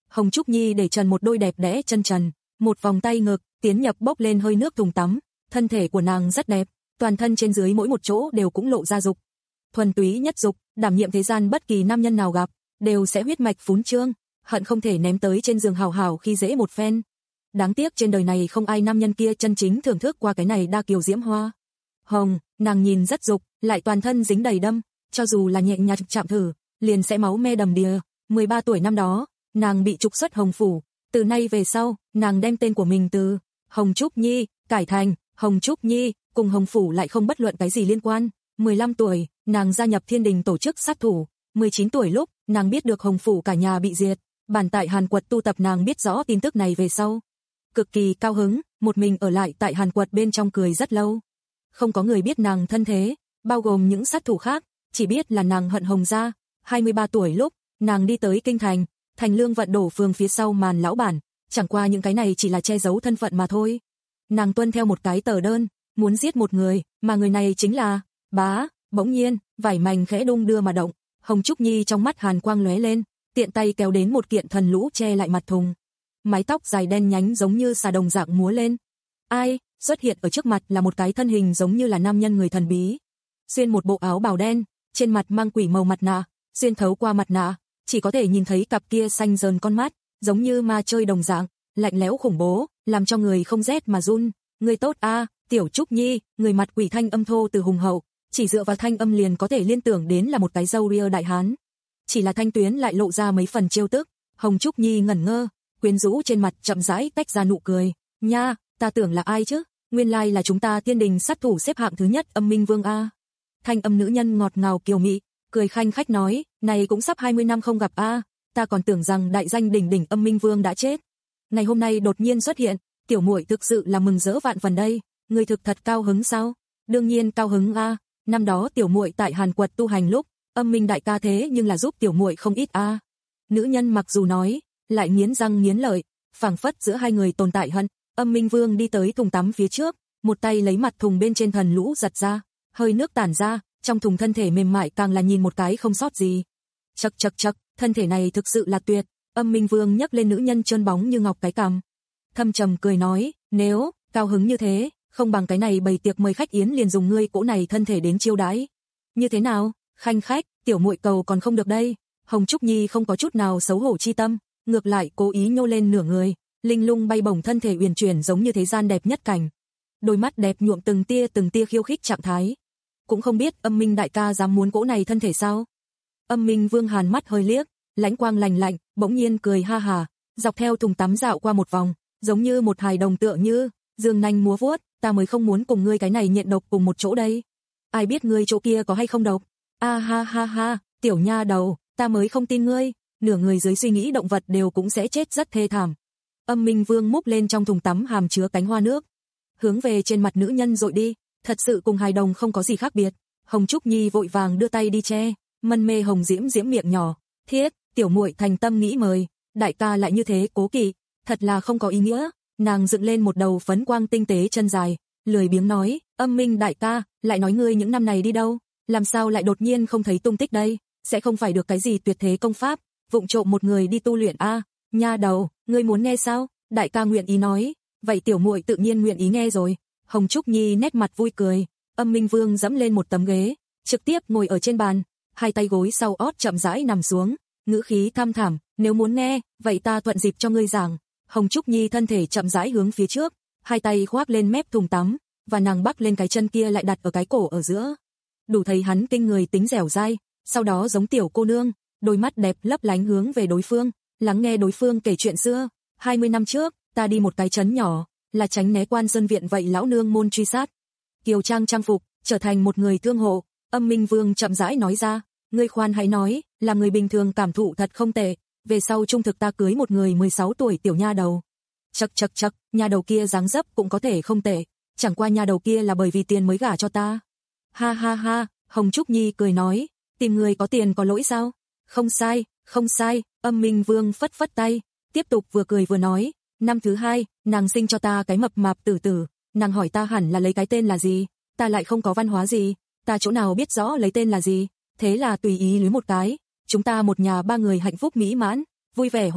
Hồng Trúc Nhi để trần một đôi đẹp đẽ chân trần, một vòng tay ngực, tiến nhập bốc lên hơi nước thùng tắm, thân thể của nàng rất đẹp, toàn thân trên dưới mỗi một chỗ đều cũng lộ ra dục. Thuần túy nhất dục, đảm nhiệm thế gian bất kỳ nam nhân nào gặp, đều sẽ huyết mạch phún trương, hận không thể ném tới trên giường hào hào khi dễ một phen. Đáng tiếc trên đời này không ai nam nhân kia chân chính thưởng thức qua cái này đa kiều diễm hoa. Hồng, nàng nhìn rất dục, lại toàn thân dính đầy đâm, cho dù là nhẹ nhàng chạm thử, liền sẽ máu me đầm đìa. mười ba tuổi năm đó, nàng bị trục xuất Hồng phủ, từ nay về sau, nàng đem tên của mình từ Hồng Trúc Nhi cải thành Hồng Trúc Nhi, cùng Hồng phủ lại không bất luận cái gì liên quan. mười lăm tuổi, nàng gia nhập Thiên Đình tổ chức sát thủ, mười chín tuổi lúc, nàng biết được Hồng phủ cả nhà bị diệt, bản tại Hàn Quật tu tập nàng biết rõ tin tức này về sau, cực kỳ cao hứng, một mình ở lại tại Hàn Quật bên trong cười rất lâu. Không có người biết nàng thân thế, bao gồm những sát thủ khác, chỉ biết là nàng hận Hồng gia. hai mươi ba tuổi lúc, nàng đi tới Kinh Thành, thành Lương Vận Đổ phường phía sau màn lão bản, chẳng qua những cái này chỉ là che giấu thân phận mà thôi. Nàng tuân theo một cái tờ đơn, muốn giết một người, mà người này chính là Bá. Bỗng nhiên, vải mảnh khẽ đung đưa mà động, Hồng Trúc Nhi trong mắt hàn quang lóe lên, tiện tay kéo đến một kiện thần lũ che lại mặt thùng. Mái tóc dài đen nhánh giống như xà đồng dạng múa lên. Ai, xuất hiện ở trước mặt là một cái thân hình giống như là nam nhân người thần bí. Xuyên một bộ áo bào đen, trên mặt mang quỷ màu mặt nạ, xuyên thấu qua mặt nạ, chỉ có thể nhìn thấy cặp kia xanh dờn con mắt, giống như ma chơi đồng dạng, lạnh lẽo khủng bố, làm cho người không rét mà run. Người tốt a, Tiểu Trúc Nhi, người mặt quỷ thanh âm thô từ hùng hậu, chỉ dựa vào thanh âm liền có thể liên tưởng đến là một cái râu ria đại hán. Chỉ là thanh tuyến lại lộ ra mấy phần trêu tức. Hồng Trúc Nhi ngẩn ngơ, quyến rũ trên mặt chậm rãi tách ra nụ cười. Nha, ta tưởng là ai chứ? Nguyên lai là chúng ta Thiên Đình sát thủ xếp hạng thứ nhất Âm Minh Vương a. Thanh âm nữ nhân ngọt ngào kiều mị, cười khanh khách nói, này cũng sắp hai mươi năm không gặp a, ta còn tưởng rằng đại danh đỉnh đỉnh Âm Minh Vương đã chết. Ngày hôm nay đột nhiên xuất hiện, tiểu muội thực sự là mừng rỡ vạn phần đây, người thực thật cao hứng sao? Đương nhiên cao hứng a, năm đó tiểu muội tại Hàn Quật tu hành lúc, Âm Minh đại ca thế nhưng là giúp tiểu muội không ít a. Nữ nhân mặc dù nói, lại nghiến răng nghiến lợi, phảng phất giữa hai người tồn tại hận. Âm Minh Vương đi tới thùng tắm phía trước, một tay lấy mặt thùng bên trên thần lũ giật ra, hơi nước tản ra, trong thùng thân thể mềm mại càng là nhìn một cái không sót gì. Chậc chậc chậc, thân thể này thực sự là tuyệt. Âm Minh Vương nhấc lên nữ nhân trơn bóng như ngọc cái cằm, thâm trầm cười nói, nếu cao hứng như thế, không bằng cái này bày tiệc mời khách yến liền dùng ngươi cỗ này thân thể đến chiêu đãi. Như thế nào? Khanh khách, tiểu muội cầu còn không được đây. Hồng Trúc Nhi không có chút nào xấu hổ chi tâm, ngược lại cố ý nhô lên nửa người, linh lung bay bổng thân thể uyển chuyển giống như thế gian đẹp nhất cảnh. Đôi mắt đẹp nhuộm từng tia từng tia khiêu khích trạng thái. Cũng không biết Âm Minh đại ca dám muốn cỗ này thân thể sao? Âm Minh Vương hàn mắt hơi liếc, lãnh quang lạnh lạnh, bỗng nhiên cười ha hà, dọc theo thùng tắm dạo qua một vòng, giống như một hài đồng tựa như dương nanh múa vuốt, ta mới không muốn cùng ngươi cái này nhện độc cùng một chỗ đây. Ai biết ngươi chỗ kia có hay không độc? A ha ha ha, tiểu nha đầu, ta mới không tin ngươi, nửa người dưới suy nghĩ động vật đều cũng sẽ chết rất thê thảm. Âm Minh Vương múc lên trong thùng tắm hàm chứa cánh hoa nước, hướng về trên mặt nữ nhân dội đi, thật sự cùng hài đồng không có gì khác biệt. Hồng Trúc Nhi vội vàng đưa tay đi che, mân mê hồng diễm diễm miệng nhỏ, thiết, tiểu muội thành tâm nghĩ mời, đại ca lại như thế cố kỵ, thật là không có ý nghĩa. Nàng dựng lên một đầu phấn quang tinh tế chân dài, lười biếng nói, Âm Minh đại ca, lại nói ngươi những năm này đi đâu, làm sao lại đột nhiên không thấy tung tích đây, sẽ không phải được cái gì tuyệt thế công pháp, vụng trộm một người đi tu luyện a? À? Nha đầu, ngươi muốn nghe sao? Đại ca nguyện ý nói, vậy tiểu muội tự nhiên nguyện ý nghe rồi. Hồng Trúc Nhi nét mặt vui cười, Âm Minh Vương dẫm lên một tấm ghế, trực tiếp ngồi ở trên bàn, hai tay gối sau ót chậm rãi nằm xuống, ngữ khí tham thảm, nếu muốn nghe, vậy ta thuận dịp cho ngươi giảng. Hồng Trúc Nhi thân thể chậm rãi hướng phía trước, hai tay khoác lên mép thùng tắm, và nàng bắc lên cái chân kia lại đặt ở cái cổ ở giữa. Đủ thấy hắn kinh người tính dẻo dai, sau đó giống tiểu cô nương, đôi mắt đẹp lấp lánh hướng về đối phương, lắng nghe đối phương kể chuyện xưa. hai mươi năm trước, ta đi một cái trấn nhỏ, là tránh né quan sơn viện vậy lão nương môn truy sát. Kiều trang trang phục, trở thành một người thương hộ. Âm Minh Vương chậm rãi nói ra, ngươi khoan hãy nói, là người bình thường cảm thụ thật không tệ, về sau trung thực ta cưới một người mười sáu tuổi tiểu nha đầu. Chậc chậc chậc, nha đầu kia dáng dấp cũng có thể không tệ, chẳng qua nha đầu kia là bởi vì tiền mới gả cho ta. Ha ha ha, Hồng Trúc Nhi cười nói, tìm người có tiền có lỗi sao? Không sai, không sai. Âm Minh Vương phất phất tay, tiếp tục vừa cười vừa nói, năm thứ hai, nàng sinh cho ta cái mập mạp tử tử, nàng hỏi ta hẳn là lấy cái tên là gì, ta lại không có văn hóa gì, ta chỗ nào biết rõ lấy tên là gì, thế là tùy ý lấy một cái, chúng ta một nhà ba người hạnh phúc mỹ mãn, vui vẻ hòa thuận,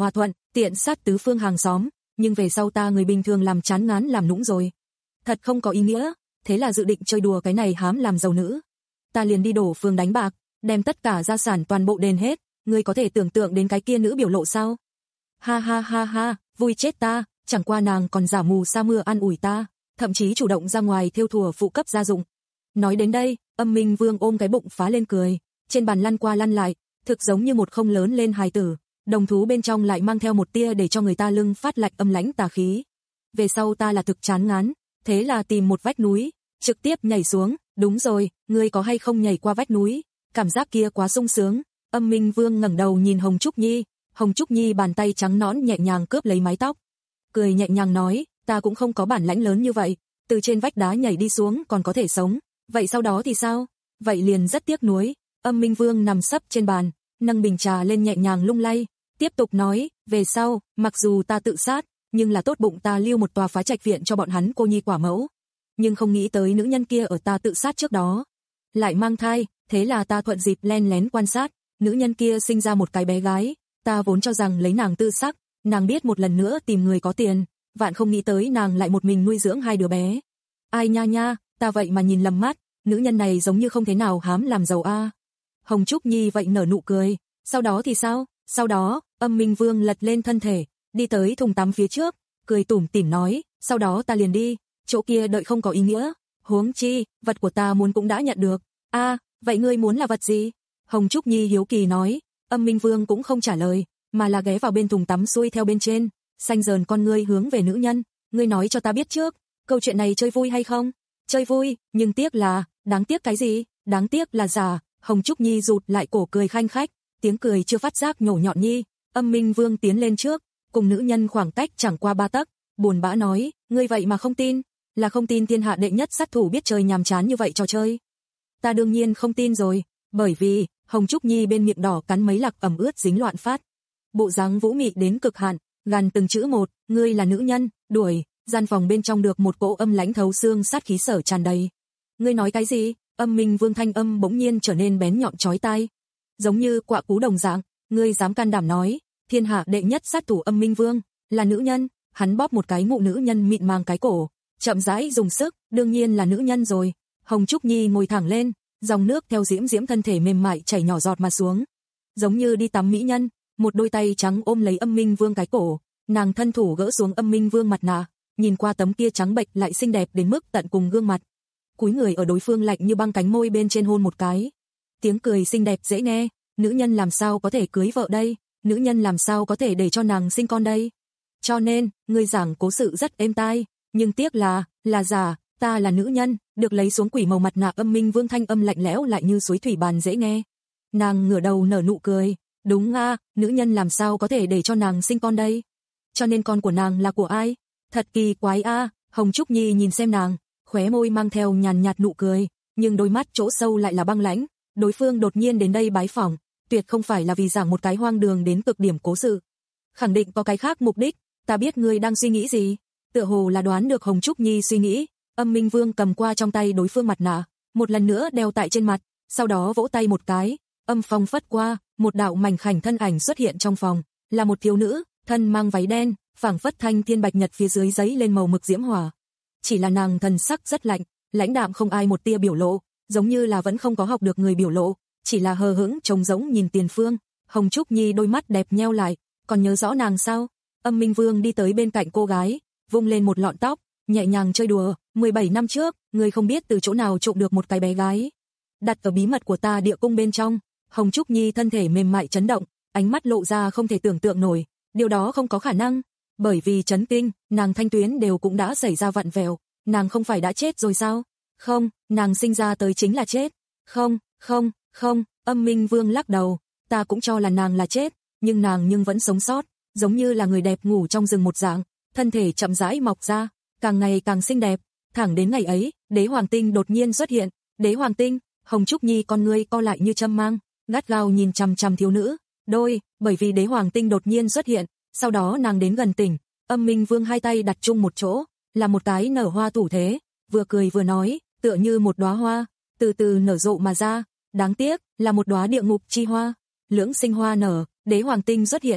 tiện sát tứ phương hàng xóm, nhưng về sau ta người bình thường làm chán ngán làm nũng rồi. Thật không có ý nghĩa, thế là dự định chơi đùa cái này hám làm giàu nữ. Ta liền đi đổ phường đánh bạc, đem tất cả gia sản toàn bộ đền hết, ngươi có thể tưởng tượng đến cái kia nữ biểu lộ sao? Ha ha ha ha, vui chết ta, chẳng qua nàng còn giả mù sa mưa an ủi ta, thậm chí chủ động ra ngoài thêu thùa phụ cấp gia dụng. Nói đến đây, Âm Minh Vương ôm cái bụng phá lên cười, trên bàn lăn qua lăn lại, thực giống như một không lớn lên hài tử, đồng thú bên trong lại mang theo một tia để cho người ta lưng phát lạnh âm lãnh tà khí. Về sau ta là thực chán ngán, thế là tìm một vách núi, trực tiếp nhảy xuống, đúng rồi, ngươi có hay không nhảy qua vách núi, cảm giác kia quá sung sướng. Âm Minh Vương ngẩng đầu nhìn Hồng Trúc Nhi, Hồng Trúc Nhi bàn tay trắng nõn nhẹ nhàng cướp lấy mái tóc, cười nhẹ nhàng nói, ta cũng không có bản lãnh lớn như vậy, từ trên vách đá nhảy đi xuống còn có thể sống, vậy sau đó thì sao? Vậy liền rất tiếc nuối. Âm Minh Vương nằm sấp trên bàn, nâng bình trà lên nhẹ nhàng lung lay, tiếp tục nói, về sau, mặc dù ta tự sát, nhưng là tốt bụng ta lưu một tòa phá trạch viện cho bọn hắn cô nhi quả mẫu. Nhưng không nghĩ tới nữ nhân kia ở ta tự sát trước đó lại mang thai, thế là ta thuận dịp len lén quan sát, nữ nhân kia sinh ra một cái bé gái, ta vốn cho rằng lấy nàng tư sắc, nàng biết một lần nữa tìm người có tiền, vạn không nghĩ tới nàng lại một mình nuôi dưỡng hai đứa bé. Ai nha nha, ta vậy mà nhìn lầm mắt, nữ nhân này giống như không thế nào hám làm giàu a. À. Hồng Trúc Nhi vậy nở nụ cười, sau đó thì sao? Sau đó, Âm Minh Vương lật lên thân thể, đi tới thùng tắm phía trước, cười tủm tỉm nói, sau đó ta liền đi, chỗ kia đợi không có ý nghĩa, huống chi, vật của ta muốn cũng đã nhận được. A, à, vậy ngươi muốn là vật gì? Hồng Trúc Nhi hiếu kỳ nói. Âm Minh Vương cũng không trả lời, mà là ghé vào bên thùng tắm xuôi theo bên trên, xanh dờn con ngươi hướng về nữ nhân, ngươi nói cho ta biết trước, câu chuyện này chơi vui hay không? Chơi vui, nhưng tiếc là, đáng tiếc cái gì? Đáng tiếc là giả. Hồng Trúc Nhi rụt lại cổ cười khanh khách, tiếng cười chưa phát giác nhổ nhọn nhi. Âm Minh Vương tiến lên trước, cùng nữ nhân khoảng cách chẳng qua ba tấc, buồn bã nói, ngươi vậy mà không tin, là không tin thiên hạ đệ nhất sát thủ biết chơi nhàm chán như vậy trò chơi. Ta đương nhiên không tin rồi, bởi vì, Hồng Trúc Nhi bên miệng đỏ cắn mấy lạc ẩm ướt dính loạn phát. Bộ dáng vũ mị đến cực hạn, gằn từng chữ một, ngươi là nữ nhân, đuổi, gian phòng bên trong được một cỗ âm lãnh thấu xương sát khí sở tràn đầy. Ngươi nói cái gì? Âm Minh Vương thanh âm bỗng nhiên trở nên bén nhọn chói tai, giống như quạ cú đồng dạng, ngươi dám can đảm nói, thiên hạ đệ nhất sát thủ Âm Minh Vương là nữ nhân? Hắn bóp một cái mụ nữ nhân mịn màng cái cổ, chậm rãi dùng sức, đương nhiên là nữ nhân rồi. Hồng Trúc Nhi ngồi thẳng lên, dòng nước theo diễm diễm thân thể mềm mại chảy nhỏ giọt mà xuống, giống như đi tắm mỹ nhân, một đôi tay trắng ôm lấy Âm Minh Vương cái cổ, nàng thân thủ gỡ xuống Âm Minh Vương mặt nạ, nhìn qua tấm kia trắng bệch lại xinh đẹp đến mức tận cùng gương mặt, cúi người ở đối phương lạnh như băng cánh môi bên trên hôn một cái. Tiếng cười xinh đẹp dễ nghe, nữ nhân làm sao có thể cưới vợ đây, nữ nhân làm sao có thể để cho nàng sinh con đây. Cho nên, ngươi giảng cố sự rất êm tai, nhưng tiếc là, là giả, ta là nữ nhân, được lấy xuống quỷ màu mặt nạ. Âm Minh Vương thanh âm lạnh lẽo lại như suối thủy bàn dễ nghe. Nàng ngửa đầu nở nụ cười, đúng a, nữ nhân làm sao có thể để cho nàng sinh con đây? Cho nên con của nàng là của ai? Thật kỳ quái a. Hồng Trúc Nhi nhìn xem nàng, khóe môi mang theo nhàn nhạt nụ cười, nhưng đôi mắt chỗ sâu lại là băng lãnh. Đối phương đột nhiên đến đây bái phỏng, tuyệt không phải là vì giảng một cái hoang đường đến cực điểm cố sự, khẳng định có cái khác mục đích. Ta biết ngươi đang suy nghĩ gì. Tựa hồ là đoán được Hồng Trúc Nhi suy nghĩ, Âm Minh Vương cầm qua trong tay đối phương mặt nạ, một lần nữa đeo tại trên mặt, sau đó vỗ tay một cái, âm phong phất qua, một đạo mảnh khảnh thân ảnh xuất hiện trong phòng, là một thiếu nữ, thân mang váy đen, phảng phất thanh thiên bạch nhật phía dưới giấy lên màu mực diễm hỏa. Chỉ là nàng thần sắc rất lạnh, lãnh đạm không ai một tia biểu lộ, giống như là vẫn không có học được người biểu lộ, chỉ là hờ hững trống rỗng nhìn tiền phương. Hồng Trúc Nhi đôi mắt đẹp nheo lại, còn nhớ rõ nàng sao? Âm Minh Vương đi tới bên cạnh cô gái, vung lên một lọn tóc, nhẹ nhàng chơi đùa, mười bảy năm trước, ngươi không biết từ chỗ nào trộm được một cái bé gái, đặt ở bí mật của ta địa cung bên trong. Hồng Trúc Nhi thân thể mềm mại chấn động, ánh mắt lộ ra không thể tưởng tượng nổi, điều đó không có khả năng, bởi vì chấn kinh, nàng thanh tuyến đều cũng đã xảy ra vặn vẹo, nàng không phải đã chết rồi sao? Không, nàng sinh ra tới chính là chết. Không, không, không, Âm Minh Vương lắc đầu, ta cũng cho là nàng là chết, nhưng nàng nhưng vẫn sống sót, giống như là người đẹp ngủ trong rừng một dạng, thân thể chậm rãi mọc ra, càng ngày càng xinh đẹp, thẳng đến ngày ấy, Đế Hoàng Tinh đột nhiên xuất hiện. Đế Hoàng Tinh? Hồng Trúc Nhi con ngươi co lại như châm mang, gắt gao nhìn chằm chằm thiếu nữ. Đôi, bởi vì Đế Hoàng Tinh đột nhiên xuất hiện, sau đó nàng đến gần tỉnh. Âm Minh Vương hai tay đặt chung một chỗ, là một cái nở hoa thủ thế, vừa cười vừa nói, tựa như một đóa hoa, từ từ nở rộ mà ra, đáng tiếc, là một đóa địa ngục chi hoa. Lưỡng sinh hoa nở, Đế Hoàng Tinh xuất hiện,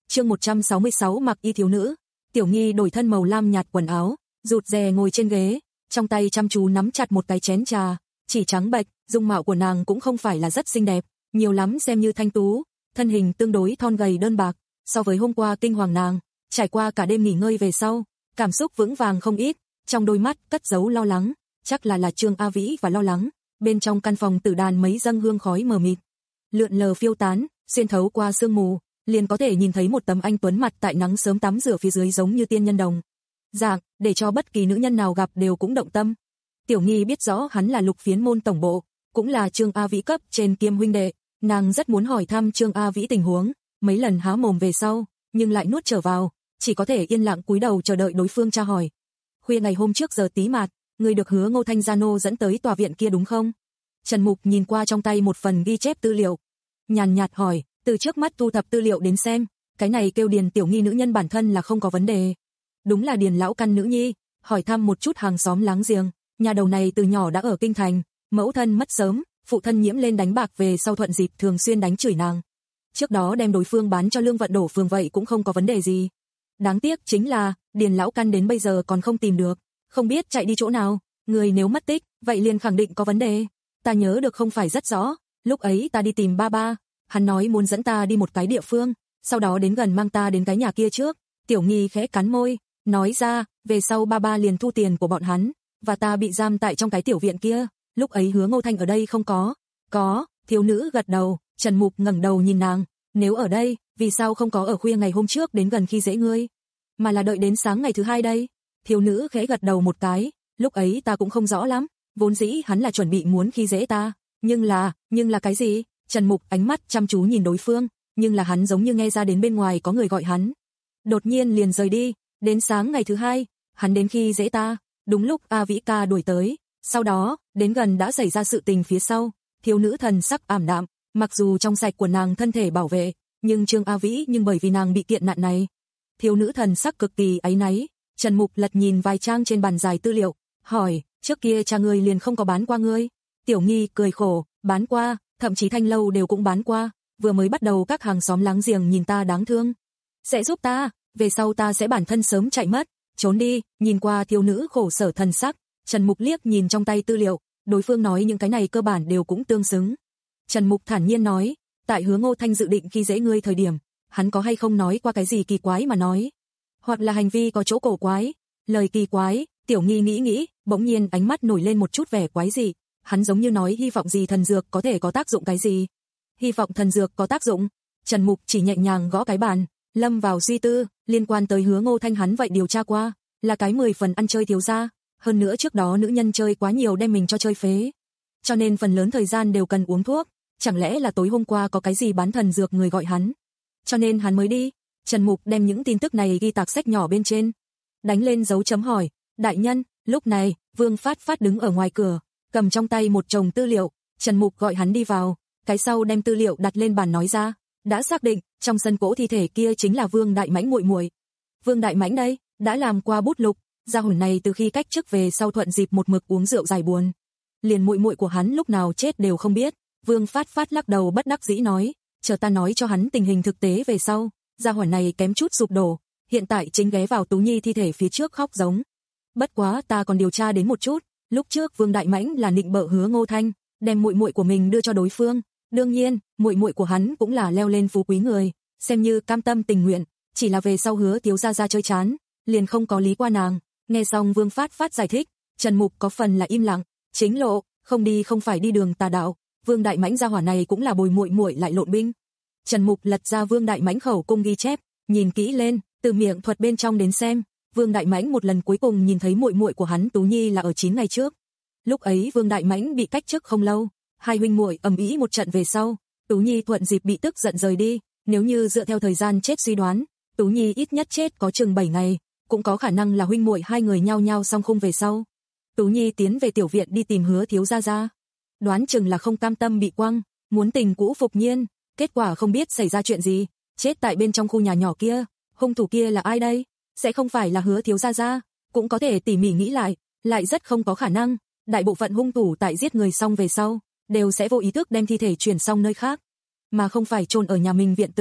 Chương một trăm sáu mươi sáu mặc y thiếu nữ. Tiểu Nghi đổi thân màu lam nhạt quần áo, rụt rè ngồi trên ghế, trong tay chăm chú nắm chặt một cái chén trà, chỉ trắng bệch, dung mạo của nàng cũng không phải là rất xinh đẹp, nhiều lắm xem như thanh tú, thân hình tương đối thon gầy đơn bạc, so với hôm qua kinh hoàng nàng, trải qua cả đêm nghỉ ngơi về sau, cảm xúc vững vàng không ít, trong đôi mắt cất giấu lo lắng, chắc là là Trương A Vĩ và lo lắng. Bên trong căn phòng tử đàn mấy dâng hương khói mờ mịt, lượn lờ phiêu tán, xuyên thấu qua sương mù, liền có thể nhìn thấy một tấm anh tuấn mặt tại nắng sớm tắm rửa phía dưới giống như tiên nhân đồng dạng, để cho bất kỳ nữ nhân nào gặp đều cũng động tâm. Tiểu Nghi biết rõ hắn là Lục Phiến môn tổng bộ, cũng là Trương A Vĩ cấp trên kiêm huynh đệ, nàng rất muốn hỏi thăm Trương A Vĩ tình huống, mấy lần há mồm về sau, nhưng lại nuốt trở vào, chỉ có thể yên lặng cúi đầu chờ đợi đối phương tra hỏi. Khuya ngày hôm trước giờ tí mạt, người được Hứa Ngô Thanh gia nô dẫn tới tòa viện kia đúng không? Trần Mục nhìn qua trong tay một phần ghi chép tư liệu, nhàn nhạt hỏi, từ trước mắt thu thập tư liệu đến xem, cái này kêu Điền Tiểu Nghi nữ nhân bản thân là không có vấn đề. Đúng là Điền lão căn nữ nhi, hỏi thăm một chút hàng xóm láng giềng, nhà đầu này từ nhỏ đã ở kinh thành, mẫu thân mất sớm, phụ thân nhiễm lên đánh bạc về sau thuận dịp thường xuyên đánh chửi nàng. Trước đó đem đối phương bán cho Lương Vận Đổ phường vậy cũng không có vấn đề gì. Đáng tiếc chính là, Điền lão căn đến bây giờ còn không tìm được, không biết chạy đi chỗ nào, người nếu mất tích, vậy liền khẳng định có vấn đề. Ta nhớ được không phải rất rõ, lúc ấy ta đi tìm ba ba, hắn nói muốn dẫn ta đi một cái địa phương, sau đó đến gần mang ta đến cái nhà kia trước. Tiểu Nghi khẽ cắn môi, nói ra, về sau ba ba liền thu tiền của bọn hắn, và ta bị giam tại trong cái tiểu viện kia, lúc ấy Hứa Ngô Thanh ở đây không có? Có, thiếu nữ gật đầu, Trần Mục ngẩng đầu nhìn nàng, nếu ở đây, vì sao không có ở khuya ngày hôm trước đến gần khi dễ ngươi, mà là đợi đến sáng ngày thứ hai đây? Thiếu nữ khẽ gật đầu một cái, lúc ấy ta cũng không rõ lắm, vốn dĩ hắn là chuẩn bị muốn khi dễ ta, nhưng là, nhưng là cái gì? Trần Mục ánh mắt chăm chú nhìn đối phương, nhưng là hắn giống như nghe ra đến bên ngoài có người gọi hắn. Đột nhiên liền rời đi, đến sáng ngày thứ hai, hắn đến khi dễ ta, đúng lúc A Vĩ ca đuổi tới, sau đó, đến gần đã xảy ra sự tình phía sau, thiếu nữ thần sắc ảm đạm, mặc dù trong sạch của nàng thân thể bảo vệ, nhưng Trương A Vĩ nhưng bởi vì nàng bị kiện nạn này. Thiếu nữ thần sắc cực kỳ áy náy, Trần Mục lật nhìn vài trang trên bàn dài tư liệu, hỏi, trước kia cha ngươi liền không có bán qua ngươi? Tiểu Nghi cười khổ, bán qua, thậm chí Thanh lâu đều cũng bán qua, vừa mới bắt đầu các hàng xóm láng giềng nhìn ta đáng thương, sẽ giúp ta, về sau ta sẽ bản thân sớm chạy mất, trốn đi. Nhìn qua thiếu nữ khổ sở thần sắc, Trần Mục liếc nhìn trong tay tư liệu, đối phương nói những cái này cơ bản đều cũng tương xứng. Trần Mục thản nhiên nói, tại Hứa Ngô Thanh dự định khi dễ ngươi thời điểm, hắn có hay không nói qua cái gì kỳ quái mà nói, hoặc là hành vi có chỗ cổ quái? Lời kỳ quái, Tiểu Nghi nghĩ nghĩ, bỗng nhiên ánh mắt nổi lên một chút vẻ quái dị, hắn giống như nói hy vọng gì thần dược có thể có tác dụng cái gì? Hy vọng thần dược có tác dụng? Trần Mục chỉ nhẹ nhàng gõ cái bàn, lâm vào suy tư, liên quan tới Hứa Ngô Thanh hắn vậy điều tra qua, là cái mười phần ăn chơi thiếu gia, hơn nữa trước đó nữ nhân chơi quá nhiều đem mình cho chơi phế, cho nên phần lớn thời gian đều cần uống thuốc, chẳng lẽ là tối hôm qua có cái gì bán thần dược người gọi hắn, cho nên hắn mới đi. Trần Mục đem những tin tức này ghi tạc sách nhỏ bên trên, đánh lên dấu chấm hỏi. Đại nhân, lúc này, Vương Phát Phát đứng ở ngoài cửa, cầm trong tay một chồng tư liệu, Trần Mục gọi hắn đi vào, cái sau đem tư liệu đặt lên bàn nói ra, đã xác định, trong sân cỗ thi thể kia chính là Vương Đại Mãnh muội muội. Vương Đại Mãnh đây, đã làm qua bút lục, gia hồn này từ khi cách chức về sau thuận dịp một mực uống rượu giải buồn, liền muội muội của hắn lúc nào chết đều không biết. Vương Phát Phát lắc đầu bất đắc dĩ nói, chờ ta nói cho hắn tình hình thực tế về sau, gia hồn này kém chút sụp đổ, hiện tại chính ghé vào Tú Nhi thi thể phía trước khóc giống. Bất quá ta còn điều tra đến một chút, lúc trước Vương Đại Mãnh là nịnh bợ Hứa Ngô Thanh, đem muội muội của mình đưa cho đối phương, đương nhiên, muội muội của hắn cũng là leo lên phú quý người, xem như cam tâm tình nguyện, chỉ là về sau Hứa thiếu gia ra chơi chán, liền không có lý qua nàng. Nghe xong Vương Phát Phát giải thích, Trần Mục có phần là im lặng, chính lộ, không đi không phải đi đường tà đạo, Vương Đại Mãnh gia hỏa này cũng là bồi muội muội lại lộn binh. Trần Mục lật ra Vương Đại Mãnh khẩu cung ghi chép, nhìn kỹ lên, từ miệng thuật bên trong đến xem, Vương Đại Mãnh một lần cuối cùng nhìn thấy muội muội của hắn Tú Nhi là ở chín ngày trước. Lúc ấy Vương Đại Mãnh bị cách chức không lâu, hai huynh muội ầm ĩ một trận về sau, Tú Nhi thuận dịp bị tức giận rời đi, nếu như dựa theo thời gian chết suy đoán, Tú Nhi ít nhất chết có chừng bảy ngày, cũng có khả năng là huynh muội hai người nhau nhau song khung về sau. Tú Nhi tiến về tiểu viện đi tìm Hứa thiếu gia gia, đoán chừng là không cam tâm bị quăng, muốn tình cũ phục nhiên, kết quả không biết xảy ra chuyện gì, chết tại bên trong khu nhà nhỏ kia. Hung thủ kia là ai đây? Sẽ không phải là Hứa thiếu gia gia? Cũng có thể tỉ mỉ nghĩ lại, lại rất không có khả năng. Đại bộ phận hung thủ tại giết người xong về sau, đều sẽ vô ý thức đem thi thể chuyển xong nơi khác, mà không phải chôn ở nhà mình viện tử.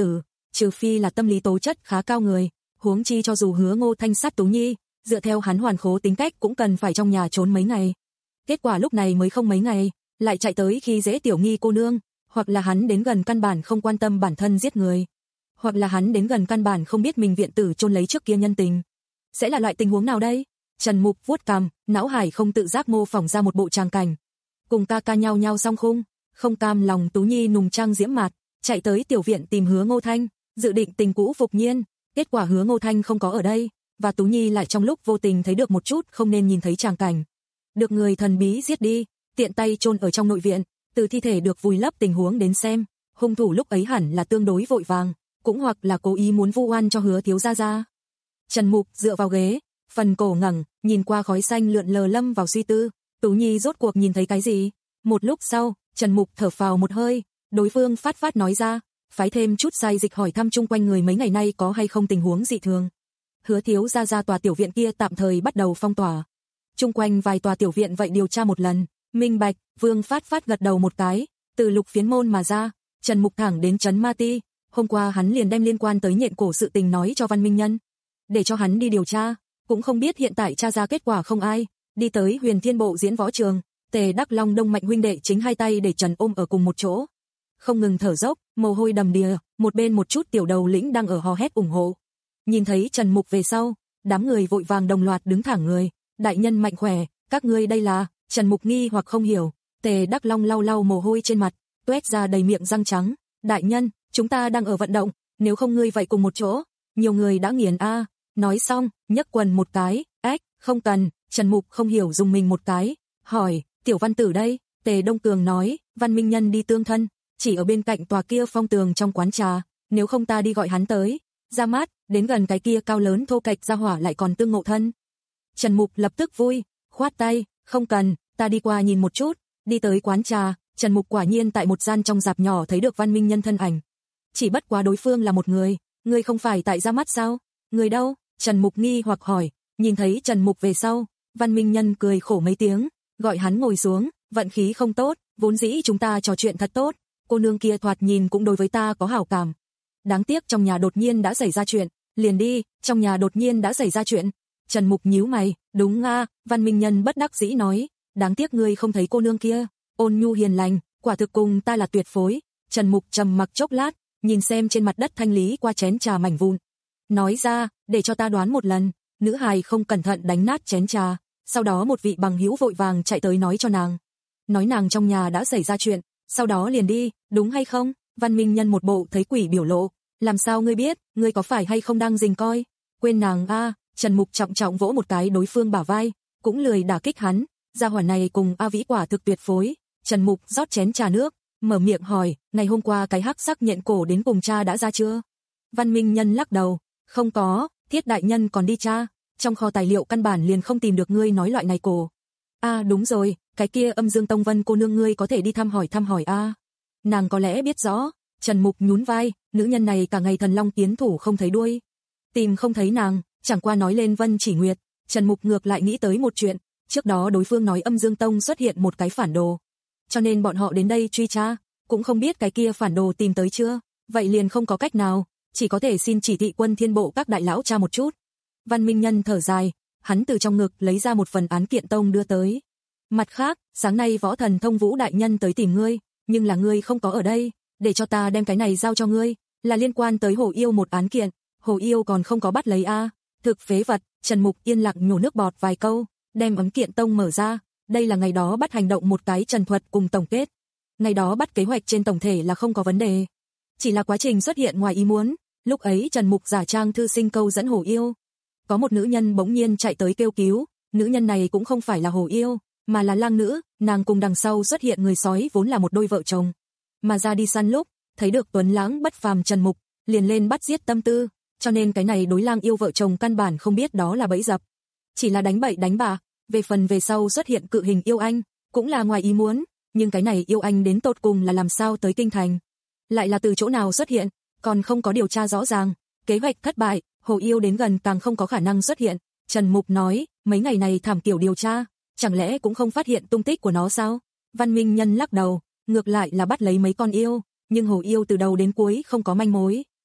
trừ phi là tâm lý tố chất khá cao người, huống chi cho dù Hứa Ngô Thanh sát Tú Nhi, dựa theo hắn hoàn khố tính cách cũng cần phải trong nhà trốn mấy ngày. Kết quả lúc này mới không mấy ngày, lại chạy tới khi dễ Tiểu Nghi cô nương, hoặc là hắn đến gần căn bản không quan tâm bản thân giết người, hoặc là hắn đến gần căn bản không biết mình viện tử chôn lấy trước kia nhân tình. Sẽ là loại tình huống nào đây? Trần Mục vuốt cằm, não hải không tự giác mô phỏng ra một bộ tràng cảnh. Cùng ca ca nhau nhau song khung, không cam lòng Tú Nhi nùng trang diễm mạt, chạy tới tiểu viện tìm Hứa Ngô Thanh, dự định tình cũ phục nhiên, kết quả Hứa Ngô Thanh không có ở đây, và Tú Nhi lại trong lúc vô tình thấy được một chút không nên nhìn thấy tràng cảnh. Được người thần bí giết đi, tiện tay chôn ở trong nội viện, từ thi thể được vùi lấp tình huống đến xem, hung thủ lúc ấy hẳn là tương đối vội vàng, cũng hoặc là cố ý muốn vu oan cho Hứa thiếu gia gia. Trần Mục dựa vào ghế, phần cổ ngẩng, nhìn qua khói xanh lượn lờ lâm vào suy tư, Tú Nhi rốt cuộc nhìn thấy cái gì? Một lúc sau, Trần Mục thở phào một hơi, đối phương phát phát nói ra, phái thêm chút sai dịch hỏi thăm chung quanh người mấy ngày nay có hay không tình huống dị thường. Hứa thiếu gia gia tòa tiểu viện kia tạm thời bắt đầu phong tỏa. Chung quanh vài tòa tiểu viện vậy điều tra một lần, minh bạch, Vương phát phát gật đầu một cái, từ Lục Phiến môn mà ra, Trần Mục thẳng đến trấn Ma Ti, hôm qua hắn liền đem liên quan tới nhện cổ sự tình nói cho Văn Minh Nhân, để cho hắn đi điều tra, cũng không biết hiện tại tra ra kết quả không ai, đi tới Huyền Thiên Bộ diễn võ trường, Tề Đắc Long Đông Mạnh huynh đệ chính hai tay để Trần ôm ở cùng một chỗ, không ngừng thở dốc, mồ hôi đầm đìa, một bên một chút tiểu đầu lĩnh đang ở hò hét ủng hộ. Nhìn thấy Trần Mục về sau, đám người vội vàng đồng loạt đứng thẳng người, đại nhân mạnh khỏe, các ngươi đây là? Trần Mục nghi hoặc không hiểu, Tề Đắc Long lau lau mồ hôi trên mặt, tuét ra đầy miệng răng trắng, đại nhân, chúng ta đang ở vận động, nếu không ngươi vậy cùng một chỗ, nhiều người đã nghiền a. Nói xong, nhấc quần một cái, ếch, không cần, Trần Mục không hiểu dùng mình một cái, hỏi, tiểu văn tử đây, Tề Đông Cường nói, Văn Minh Nhân đi tương thân, chỉ ở bên cạnh tòa kia phong tường trong quán trà, nếu không ta đi gọi hắn tới, ra mát, đến gần cái kia cao lớn thô kệch ra hỏa lại còn tương ngộ thân. Trần Mục lập tức vui, khoát tay, không cần, ta đi qua nhìn một chút, đi tới quán trà, Trần Mục quả nhiên tại một gian trong dạp nhỏ thấy được Văn Minh Nhân thân ảnh. Chỉ bất quá đối phương là một người, người không phải tại ra mắt sao? Người đâu? Trần Mục nghi hoặc hỏi, nhìn thấy Trần Mục về sau, Văn Minh Nhân cười khổ mấy tiếng, gọi hắn ngồi xuống, vận khí không tốt, vốn dĩ chúng ta trò chuyện thật tốt, cô nương kia thoạt nhìn cũng đối với ta có hảo cảm. Đáng tiếc trong nhà đột nhiên đã xảy ra chuyện, liền đi, trong nhà đột nhiên đã xảy ra chuyện. Trần Mục nhíu mày, đúng nga, Văn Minh Nhân bất đắc dĩ nói, đáng tiếc ngươi không thấy cô nương kia, ôn nhu hiền lành, quả thực cùng ta là tuyệt phối. Trần Mục trầm mặc chốc lát, nhìn xem trên mặt đất thanh lý qua chén trà mảnh vụn, nói ra, để cho ta đoán một lần, nữ hài không cẩn thận đánh nát chén trà, sau đó một vị bằng hữu vội vàng chạy tới nói cho nàng, nói nàng trong nhà đã xảy ra chuyện, sau đó liền đi, đúng hay không? Văn Minh Nhân một bộ thấy quỷ biểu lộ, làm sao ngươi biết, ngươi có phải hay không đang rình coi? Quên nàng a. À, Trần Mục trọng trọng vỗ một cái đối phương bả vai, cũng lười đả kích hắn, gia hỏa này cùng A Vĩ quả thực tuyệt phối. Trần Mục rót chén trà nước, mở miệng hỏi, ngày hôm qua cái hắc sắc nhện cổ đến cùng cha đã ra chưa? Văn Minh Nhân lắc đầu, không có, Thiết đại nhân còn đi tra, trong kho tài liệu căn bản liền không tìm được ngươi nói loại này cổ. A à, đúng rồi, cái kia Âm Dương Tông Vân cô nương ngươi có thể đi thăm hỏi thăm hỏi a. À. Nàng có lẽ biết rõ. Trần Mục nhún vai, nữ nhân này cả ngày thần long tiến thủ không thấy đuôi, tìm không thấy nàng, chẳng qua nói lên Vân Chỉ Nguyệt, Trần Mục ngược lại nghĩ tới một chuyện, trước đó đối phương nói Âm Dương Tông xuất hiện một cái phản đồ, cho nên bọn họ đến đây truy tra, cũng không biết cái kia phản đồ tìm tới chưa, vậy liền không có cách nào, chỉ có thể xin chỉ thị Quân Thiên Bộ các đại lão tra một chút. Văn Minh Nhân thở dài, hắn từ trong ngực lấy ra một phần án kiện tông đưa tới. Mặt khác, sáng nay Võ Thần Thông Vũ đại nhân tới tìm ngươi, nhưng là ngươi không có ở đây, để cho ta đem cái này giao cho ngươi, là liên quan tới Hồ Yêu một án kiện, Hồ Yêu còn không có bắt lấy a. À. Thực phế vật. Trần Mục yên lặng nhổ nước bọt vài câu, đem ấn kiện tông mở ra, đây là ngày đó bắt hành động một cái trần thuật cùng tổng kết. Ngày đó bắt kế hoạch trên tổng thể là không có vấn đề, chỉ là quá trình xuất hiện ngoài ý muốn, lúc ấy Trần Mục giả trang thư sinh câu dẫn Hồ Yêu. Có một nữ nhân bỗng nhiên chạy tới kêu cứu, nữ nhân này cũng không phải là Hồ Yêu, mà là lang nữ, nàng cùng đằng sau xuất hiện người sói vốn là một đôi vợ chồng. Mà ra đi săn lúc, thấy được tuấn lãng bất phàm Trần Mục, liền lên bắt giết tâm tư, cho nên cái này đối lang yêu vợ chồng căn bản không biết đó là bẫy dập. Chỉ là đánh bậy đánh bạ, về phần về sau xuất hiện cự hình yêu anh, cũng là ngoài ý muốn, nhưng cái này yêu anh đến tột cùng là làm sao tới kinh thành, lại là từ chỗ nào xuất hiện, còn không có điều tra rõ ràng, kế hoạch thất bại, Hồ Yêu đến gần càng không có khả năng xuất hiện. Trần Mục nói, mấy ngày này thảm kiểu điều tra, chẳng lẽ cũng không phát hiện tung tích của nó sao? Văn Minh Nhân lắc đầu, ngược lại là bắt lấy mấy con yêu, nhưng Hồ Yêu từ đầu đến cuối không có manh mối,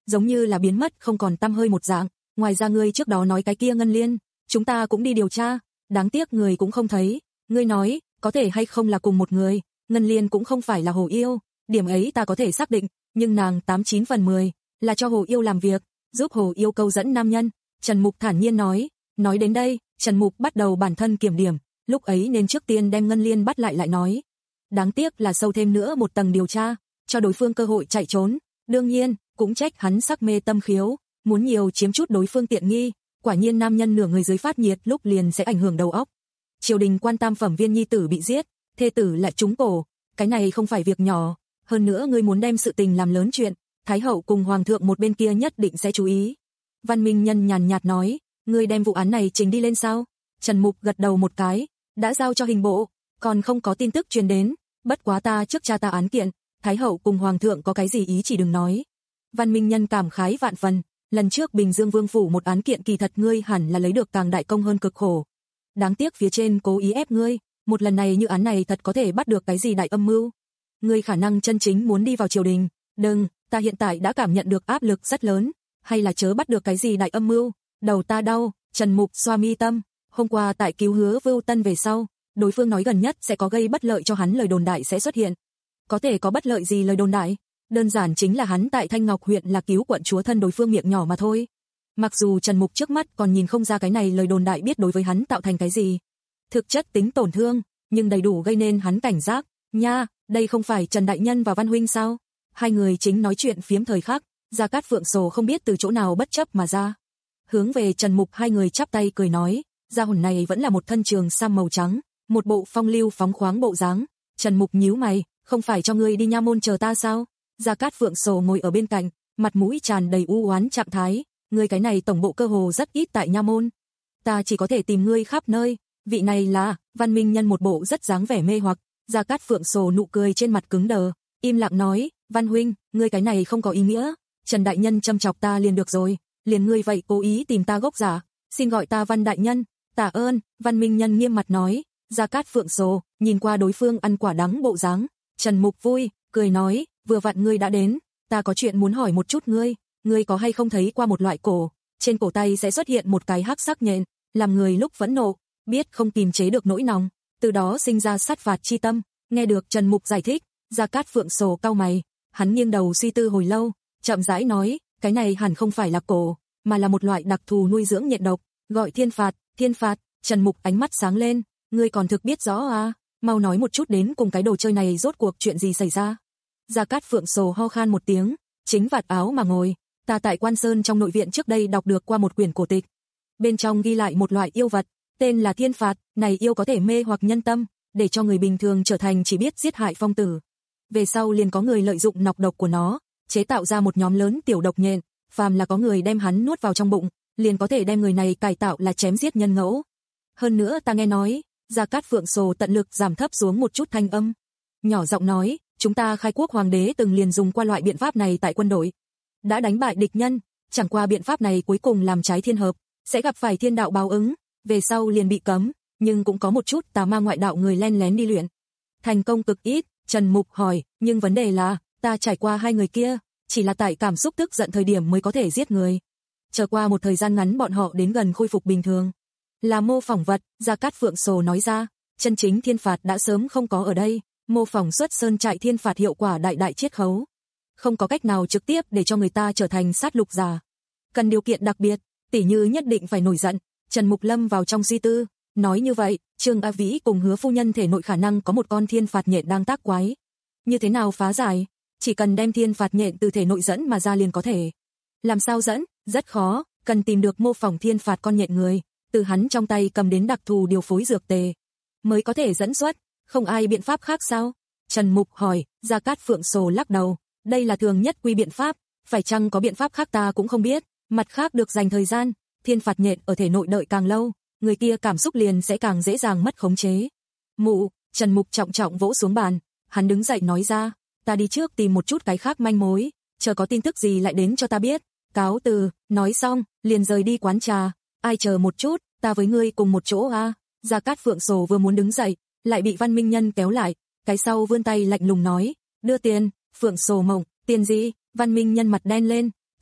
giống như là biến mất không còn tăm hơi một dạng. Ngoài ra ngươi trước đó nói cái kia Ngân Liên, chúng ta cũng đi điều tra, đáng tiếc người cũng không thấy. Ngươi nói, có thể hay không là cùng một người, Ngân Liên cũng không phải là Hồ Yêu, điểm ấy ta có thể xác định, nhưng nàng tám chín phần mười là cho Hồ Yêu làm việc, giúp Hồ Yêu câu dẫn nam nhân. Trần Mục thản nhiên nói, nói đến đây, Trần Mục bắt đầu bản thân kiểm điểm, lúc ấy nên trước tiên đem Ngân Liên bắt lại lại nói. Đáng tiếc là sâu thêm nữa một tầng điều tra, cho đối phương cơ hội chạy trốn, đương nhiên, cũng trách hắn sắc mê tâm khiếu, muốn nhiều chiếm chút đối phương tiện nghi, quả nhiên nam nhân nửa người dưới phát nhiệt lúc liền sẽ ảnh hưởng đầu óc. Triều đình quan tam phẩm viên nhi tử bị giết, thê tử lại trúng cổ, cái này không phải việc nhỏ, hơn nữa ngươi muốn đem sự tình làm lớn chuyện, Thái hậu cùng hoàng thượng một bên kia nhất định sẽ chú ý. Văn Minh Nhân nhàn nhạt nói, ngươi đem vụ án này trình đi lên sao? Trần Mục gật đầu một cái, đã giao cho hình bộ, còn không có tin tức truyền đến, bất quá ta trước tra ta án kiện, Thái hậu cùng hoàng thượng có cái gì ý chỉ đừng nói. Văn Minh Nhân cảm khái vạn phần, lần trước Bình Dương Vương phủ một án kiện kỳ thật ngươi hẳn là lấy được càng đại công hơn cực khổ. Đáng tiếc phía trên cố ý ép ngươi, một lần này như án này thật có thể bắt được cái gì đại âm mưu. Ngươi khả năng chân chính muốn đi vào triều đình, đừng, ta hiện tại đã cảm nhận được áp lực rất lớn, hay là chớ bắt được cái gì đại âm mưu, đầu ta đau. Trần Mục xoa mi tâm, hôm qua tại cứu Hứa Vưu Tân về sau, đối phương nói gần nhất sẽ có gây bất lợi cho hắn lời đồn đại sẽ xuất hiện. Có thể có bất lợi gì lời đồn đại? Đơn giản chính là hắn tại Thanh Ngọc huyện là cứu quận chúa thân đối phương miệng nhỏ mà thôi. Mặc dù Trần Mục trước mắt còn nhìn không ra cái này lời đồn đại biết đối với hắn tạo thành cái gì, thực chất tính tổn thương, nhưng đầy đủ gây nên hắn cảnh giác. Nha, đây không phải Trần Đại Nhân và Văn Huynh sao? Hai người chính nói chuyện phiếm thời khắc, Gia Cát Phượng Sồ không biết từ chỗ nào bất chấp mà ra. Hướng về Trần Mục hai người chắp tay cười nói, gia hồn này vẫn là một thân trường sam màu trắng, một bộ phong lưu phóng khoáng bộ dáng. Trần Mục nhíu mày, không phải cho ngươi đi nha môn chờ ta sao? Gia Cát Phượng Sồ ngồi ở bên cạnh, mặt mũi tràn đầy u oán trạng thái, ngươi cái này tổng bộ cơ hồ rất ít tại nha môn, ta chỉ có thể tìm ngươi khắp nơi. Vị này là Văn Minh Nhân, một bộ rất dáng vẻ mê hoặc. Gia Cát Phượng Sồ nụ cười trên mặt cứng đờ, im lặng nói, Văn huynh, ngươi cái này không có ý nghĩa, Trần Đại Nhân châm chọc ta liền được rồi, liền ngươi vậy cố ý tìm ta gốc giả, xin gọi ta Văn Đại Nhân. Tạ ơn. Văn Minh Nhân nghiêm mặt nói. Gia Cát Phượng Sồ nhìn qua đối phương ăn quả đắng bộ dáng, Trần Mục vui, cười nói, vừa vặn ngươi đã đến, ta có chuyện muốn hỏi một chút ngươi, ngươi có hay không thấy qua một loại cổ, trên cổ tay sẽ xuất hiện một cái hắc sắc nhện, làm người lúc phẫn nộ, biết không kìm chế được nỗi lòng, từ đó sinh ra sát phạt chi tâm. Nghe được Trần Mục giải thích, Gia Cát Phượng Sồ cau mày, hắn nghiêng đầu suy tư hồi lâu, chậm rãi nói, cái này hẳn không phải là cổ, mà là một loại đặc thù nuôi dưỡng nhện độc, gọi thiên phạt. Thiên phạt? Trần Mục ánh mắt sáng lên, ngươi còn thực biết rõ à, mau nói một chút đến cùng cái đồ chơi này rốt cuộc chuyện gì xảy ra. Gia Cát Phượng Sồ ho khan một tiếng, chính vạt áo mà ngồi, ta tại Quan Sơn trong nội viện trước đây đọc được qua một quyển cổ tịch, bên trong ghi lại một loại yêu vật, tên là thiên phạt, này yêu có thể mê hoặc nhân tâm, để cho người bình thường trở thành chỉ biết giết hại phong tử. Về sau liền có người lợi dụng nọc độc của nó, chế tạo ra một nhóm lớn tiểu độc nhện, phàm là có người đem hắn nuốt vào trong bụng, liền có thể đem người này cải tạo là chém giết nhân ngẫu. Hơn nữa ta nghe nói, Gia Cát Phượng Sồ tận lực giảm thấp xuống một chút thanh âm, nhỏ giọng nói, chúng ta khai quốc hoàng đế từng liền dùng qua loại biện pháp này tại quân đội, đã đánh bại địch nhân, chẳng qua biện pháp này cuối cùng làm trái thiên hợp, sẽ gặp phải thiên đạo báo ứng, về sau liền bị cấm, nhưng cũng có một chút tà ma ngoại đạo người len lén đi luyện, thành công cực ít. Trần Mục hỏi, nhưng vấn đề là, ta trải qua hai người kia, chỉ là tại cảm xúc tức giận thời điểm mới có thể giết người. Chờ qua một thời gian ngắn bọn họ đến gần khôi phục bình thường. Là mô phỏng vật, Gia Cát Phượng Sồ nói ra, chân chính thiên phạt đã sớm không có ở đây, mô phỏng xuất sơn trại thiên phạt hiệu quả đại đại chiết khấu. Không có cách nào trực tiếp để cho người ta trở thành sát lục giả. Cần điều kiện đặc biệt, tỉ như nhất định phải nổi giận. Trần Mục lâm vào trong suy tư, nói như vậy, Trương A Vĩ cùng Hứa phu nhân thể nội khả năng có một con thiên phạt nhện đang tác quái. Như thế nào phá giải? Chỉ cần đem thiên phạt nhện từ thể nội dẫn mà ra liền có thể. Làm sao dẫn? Rất khó, cần tìm được mô phỏng thiên phạt con nhện người, từ hắn trong tay cầm đến đặc thù điều phối dược tề, mới có thể dẫn xuất, không ai biện pháp khác sao? Trần Mục hỏi. Gia Cát Phượng Sồ lắc đầu, đây là thường nhất quy biện pháp, phải chăng có biện pháp khác ta cũng không biết, mặt khác được dành thời gian, thiên phạt nhện ở thể nội đợi càng lâu, người kia cảm xúc liền sẽ càng dễ dàng mất khống chế. Mụ, Trần Mục trọng trọng vỗ xuống bàn, hắn đứng dậy nói ra, ta đi trước tìm một chút cái khác manh mối, chờ có tin tức gì lại đến cho ta biết. Cáo từ. Nói xong, liền rời đi quán trà. Ai chờ một chút, ta với ngươi cùng một chỗ a. À? Gia Cát Phượng Sồ vừa muốn đứng dậy, lại bị Văn Minh Nhân kéo lại, cái sau vươn tay lạnh lùng nói, đưa tiền. Phượng Sồ mộng, tiền gì? Văn Minh Nhân mặt đen lên,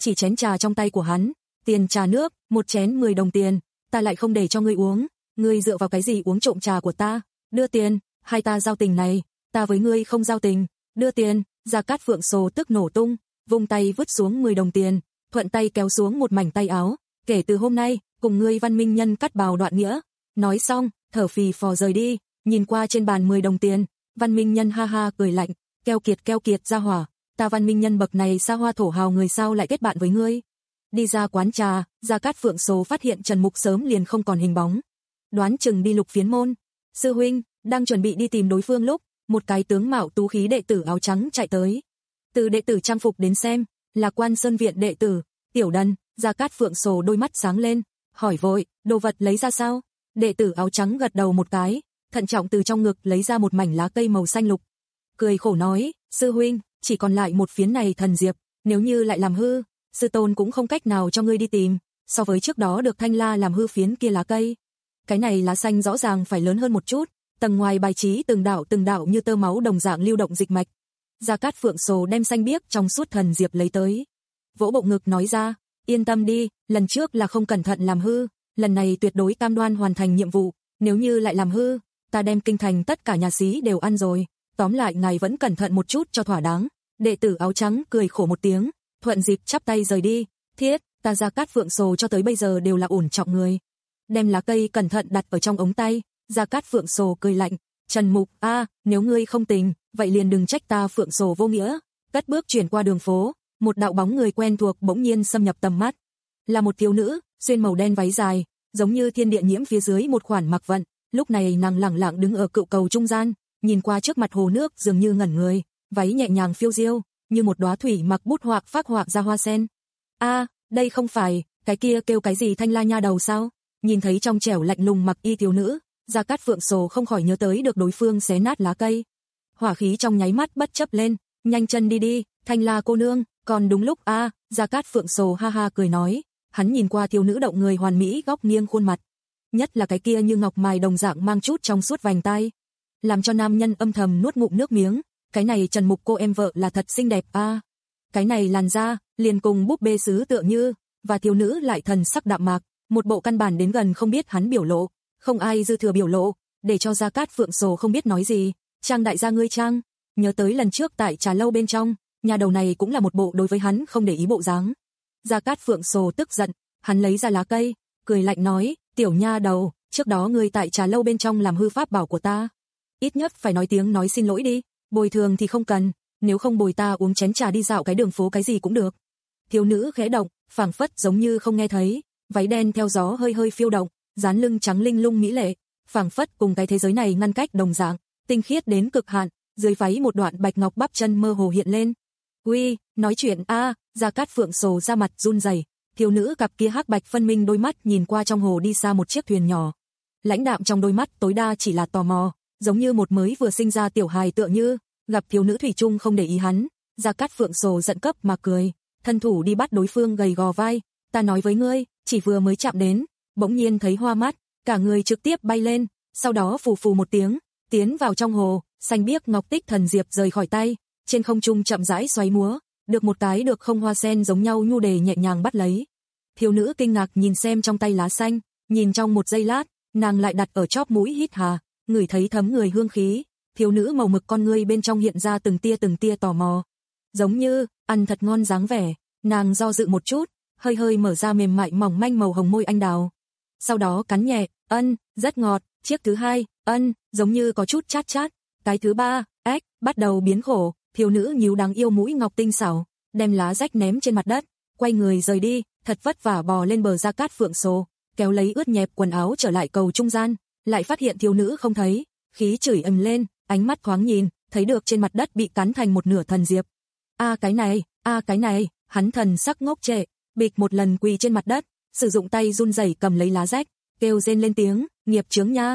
chỉ chén trà trong tay của hắn, tiền trà nước, một chén mười đồng tiền, ta lại không để cho ngươi uống, ngươi dựa vào cái gì uống trộm trà của ta, đưa tiền, hai ta giao tình này, ta với ngươi không giao tình, đưa tiền, Gia Cát Phượng Sồ tức nổ tung, vung tay vứt xuống mười đồng tiền, thuận tay kéo xuống một mảnh tay áo, kể từ hôm nay, cùng ngươi Văn Minh Nhân cắt bào đoạn nghĩa, nói xong, thở phì phò rời đi, nhìn qua trên bàn mười đồng tiền, Văn Minh Nhân ha ha cười lạnh, keo kiệt keo kiệt ra hỏa, ta Văn Minh Nhân bậc này xa hoa thổ hào người sao lại kết bạn với ngươi. Đi ra quán trà, Gia Cát Phượng Sồ phát hiện Trần Mục sớm liền không còn hình bóng. Đoán chừng đi Lục Phiến môn. Sư huynh, đang chuẩn bị đi tìm đối phương lúc, một cái tướng mạo tú khí đệ tử áo trắng chạy tới. Từ đệ tử trang phục đến xem, là Quan Sơn viện đệ tử, Tiểu Đần, Gia Cát Phượng Sồ đôi mắt sáng lên, hỏi vội, đồ vật lấy ra sao? Đệ tử áo trắng gật đầu một cái, thận trọng từ trong ngực lấy ra một mảnh lá cây màu xanh lục. Cười khổ nói, sư huynh, chỉ còn lại một phiến này thần diệp, nếu như lại làm hư, sư tôn cũng không cách nào cho ngươi đi tìm, so với trước đó được Thanh La làm hư phiến kia lá cây. Cái này lá xanh rõ ràng phải lớn hơn một chút, tầng ngoài bài trí từng đạo từng đạo như tơ máu đồng dạng lưu động dịch mạch. Gia Cát Phượng Sồ đem xanh biếc trong suốt thần diệp lấy tới, vỗ bộ ngực nói ra, yên tâm đi, lần trước là không cẩn thận làm hư, lần này tuyệt đối cam đoan hoàn thành nhiệm vụ, nếu như lại làm hư, ta đem kinh thành tất cả nhà xí đều ăn rồi, tóm lại ngài vẫn cẩn thận một chút cho thỏa đáng. Đệ tử áo trắng cười khổ một tiếng, thuận dịp chắp tay rời đi, thiết, ta Gia Cát Phượng Sồ cho tới bây giờ đều là ổn trọng người. Đem lá cây cẩn thận đặt ở trong ống tay, Gia Cát Phượng Sồ cười lạnh, Trần Mục, a, à, nếu ngươi không tình, vậy liền đừng trách ta Phượng Sồ vô nghĩa. Cất bước chuyển qua đường phố, một đạo bóng người quen thuộc bỗng nhiên xâm nhập tầm mắt. Là một thiếu nữ, xuyên màu đen váy dài, giống như thiên địa nhiễm phía dưới một khoản mặc vận, lúc này nàng lẳng lặng đứng ở cựu cầu trung gian, nhìn qua trước mặt hồ nước dường như ngẩn người, váy nhẹ nhàng phiêu diêu, như một đóa thủy mặc bút họa phác họa ra hoa sen. A, à, đây không phải, cái kia kêu cái gì Thanh La nha đầu sao? Nhìn thấy trong trẻo lạnh lùng mặc y thiếu nữ, Gia Cát Phượng Sồ không khỏi nhớ tới được đối phương xé nát lá cây. Hỏa khí trong nháy mắt bất chấp lên, nhanh chân đi đi, Thanh La cô nương, còn đúng lúc a, à, Gia Cát Phượng Sồ ha ha cười nói, hắn nhìn qua thiếu nữ động người hoàn mỹ góc nghiêng khuôn mặt, nhất là cái kia như ngọc mài đồng dạng mang chút trong suốt vành tai, làm cho nam nhân âm thầm nuốt ngụm nước miếng, cái này Trần Mục cô em vợ là thật xinh đẹp a. À. Cái này làn da, liền cùng búp bê sứ tựa như, và thiếu nữ lại thần sắc đạm mạc, một bộ căn bản đến gần không biết hắn biểu lộ, không ai dư thừa biểu lộ, để cho Gia Cát Phượng Sồ không biết nói gì. Trang đại gia ngươi Trang, nhớ tới lần trước tại trà lâu bên trong, nhà đầu này cũng là một bộ đối với hắn không để ý bộ dáng. Gia Cát Phượng Sồ tức giận, hắn lấy ra lá cây, cười lạnh nói, tiểu nha đầu, trước đó ngươi tại trà lâu bên trong làm hư pháp bảo của ta, ít nhất phải nói tiếng nói xin lỗi đi, bồi thường thì không cần, nếu không bồi ta uống chén trà đi dạo cái đường phố cái gì cũng được. Thiếu nữ khẽ động, phảng phất giống như không nghe thấy, váy đen theo gió hơi hơi phiêu động, dáng lưng trắng linh lung mỹ lệ, phảng phất cùng cái thế giới này ngăn cách đồng dạng, tinh khiết đến cực hạn, dưới váy một đoạn bạch ngọc bắp chân mơ hồ hiện lên. Uy, nói chuyện a, à, Gia Cát Phượng Sồ ra mặt run rẩy, thiếu nữ cặp kia hắc bạch phân minh đôi mắt nhìn qua trong hồ đi xa một chiếc thuyền nhỏ. Lãnh đạm trong đôi mắt tối đa chỉ là tò mò, giống như một mới vừa sinh ra tiểu hài tựa như, gặp thiếu nữ thủy chung không để ý hắn, Gia Cát Phượng Sồ giận cấp mà cười, thân thủ đi bắt đối phương gầy gò vai, ta nói với ngươi, chỉ vừa mới chạm đến, bỗng nhiên thấy hoa mắt, cả người trực tiếp bay lên, sau đó phù phù một tiếng, tiến vào trong hồ, xanh biếc ngọc tích thần diệp rời khỏi tay, trên không trung chậm rãi xoáy múa, được một cái được không hoa sen giống nhau nhu đề nhẹ nhàng bắt lấy. Thiếu nữ kinh ngạc nhìn xem trong tay lá xanh, nhìn trong một giây lát, nàng lại đặt ở chóp mũi hít hà, ngửi thấy thấm người hương khí, thiếu nữ màu mực con ngươi bên trong hiện ra từng tia từng tia tò mò, giống như ăn thật ngon dáng vẻ, nàng do dự một chút, hơi hơi mở ra mềm mại mỏng manh màu hồng môi anh đào. Sau đó cắn nhẹ, ân, rất ngọt, chiếc thứ hai, ân, giống như có chút chát chát, cái thứ ba, ếch, bắt đầu biến khổ, thiếu nữ nhíu đáng yêu mũi ngọc tinh xảo, đem lá rách ném trên mặt đất, quay người rời đi, thật vất vả bò lên bờ Gia Cát Phượng Sồ, kéo lấy ướt nhẹp quần áo trở lại cầu trung gian, lại phát hiện thiếu nữ không thấy, khí chửi ầm lên, ánh mắt thoáng nhìn, thấy được trên mặt đất bị cắn thành một nửa thần diệp. A cái này, a cái này, hắn thần sắc ngốc trệ, bịch một lần quỳ trên mặt đất, sử dụng tay run rẩy cầm lấy lá rách, kêu rên lên tiếng, nghiệp chướng nha.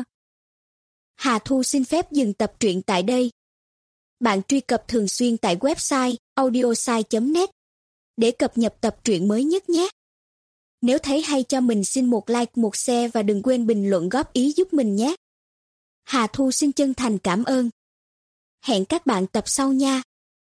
Hà Thu xin phép dừng tập truyện tại đây. Bạn truy cập thường xuyên tại website audiosai chấm net để cập nhật tập truyện mới nhất nhé. Nếu thấy hay cho mình xin một like, một share và đừng quên bình luận góp ý giúp mình nhé. Hà Thu xin chân thành cảm ơn. Hẹn các bạn tập sau nha.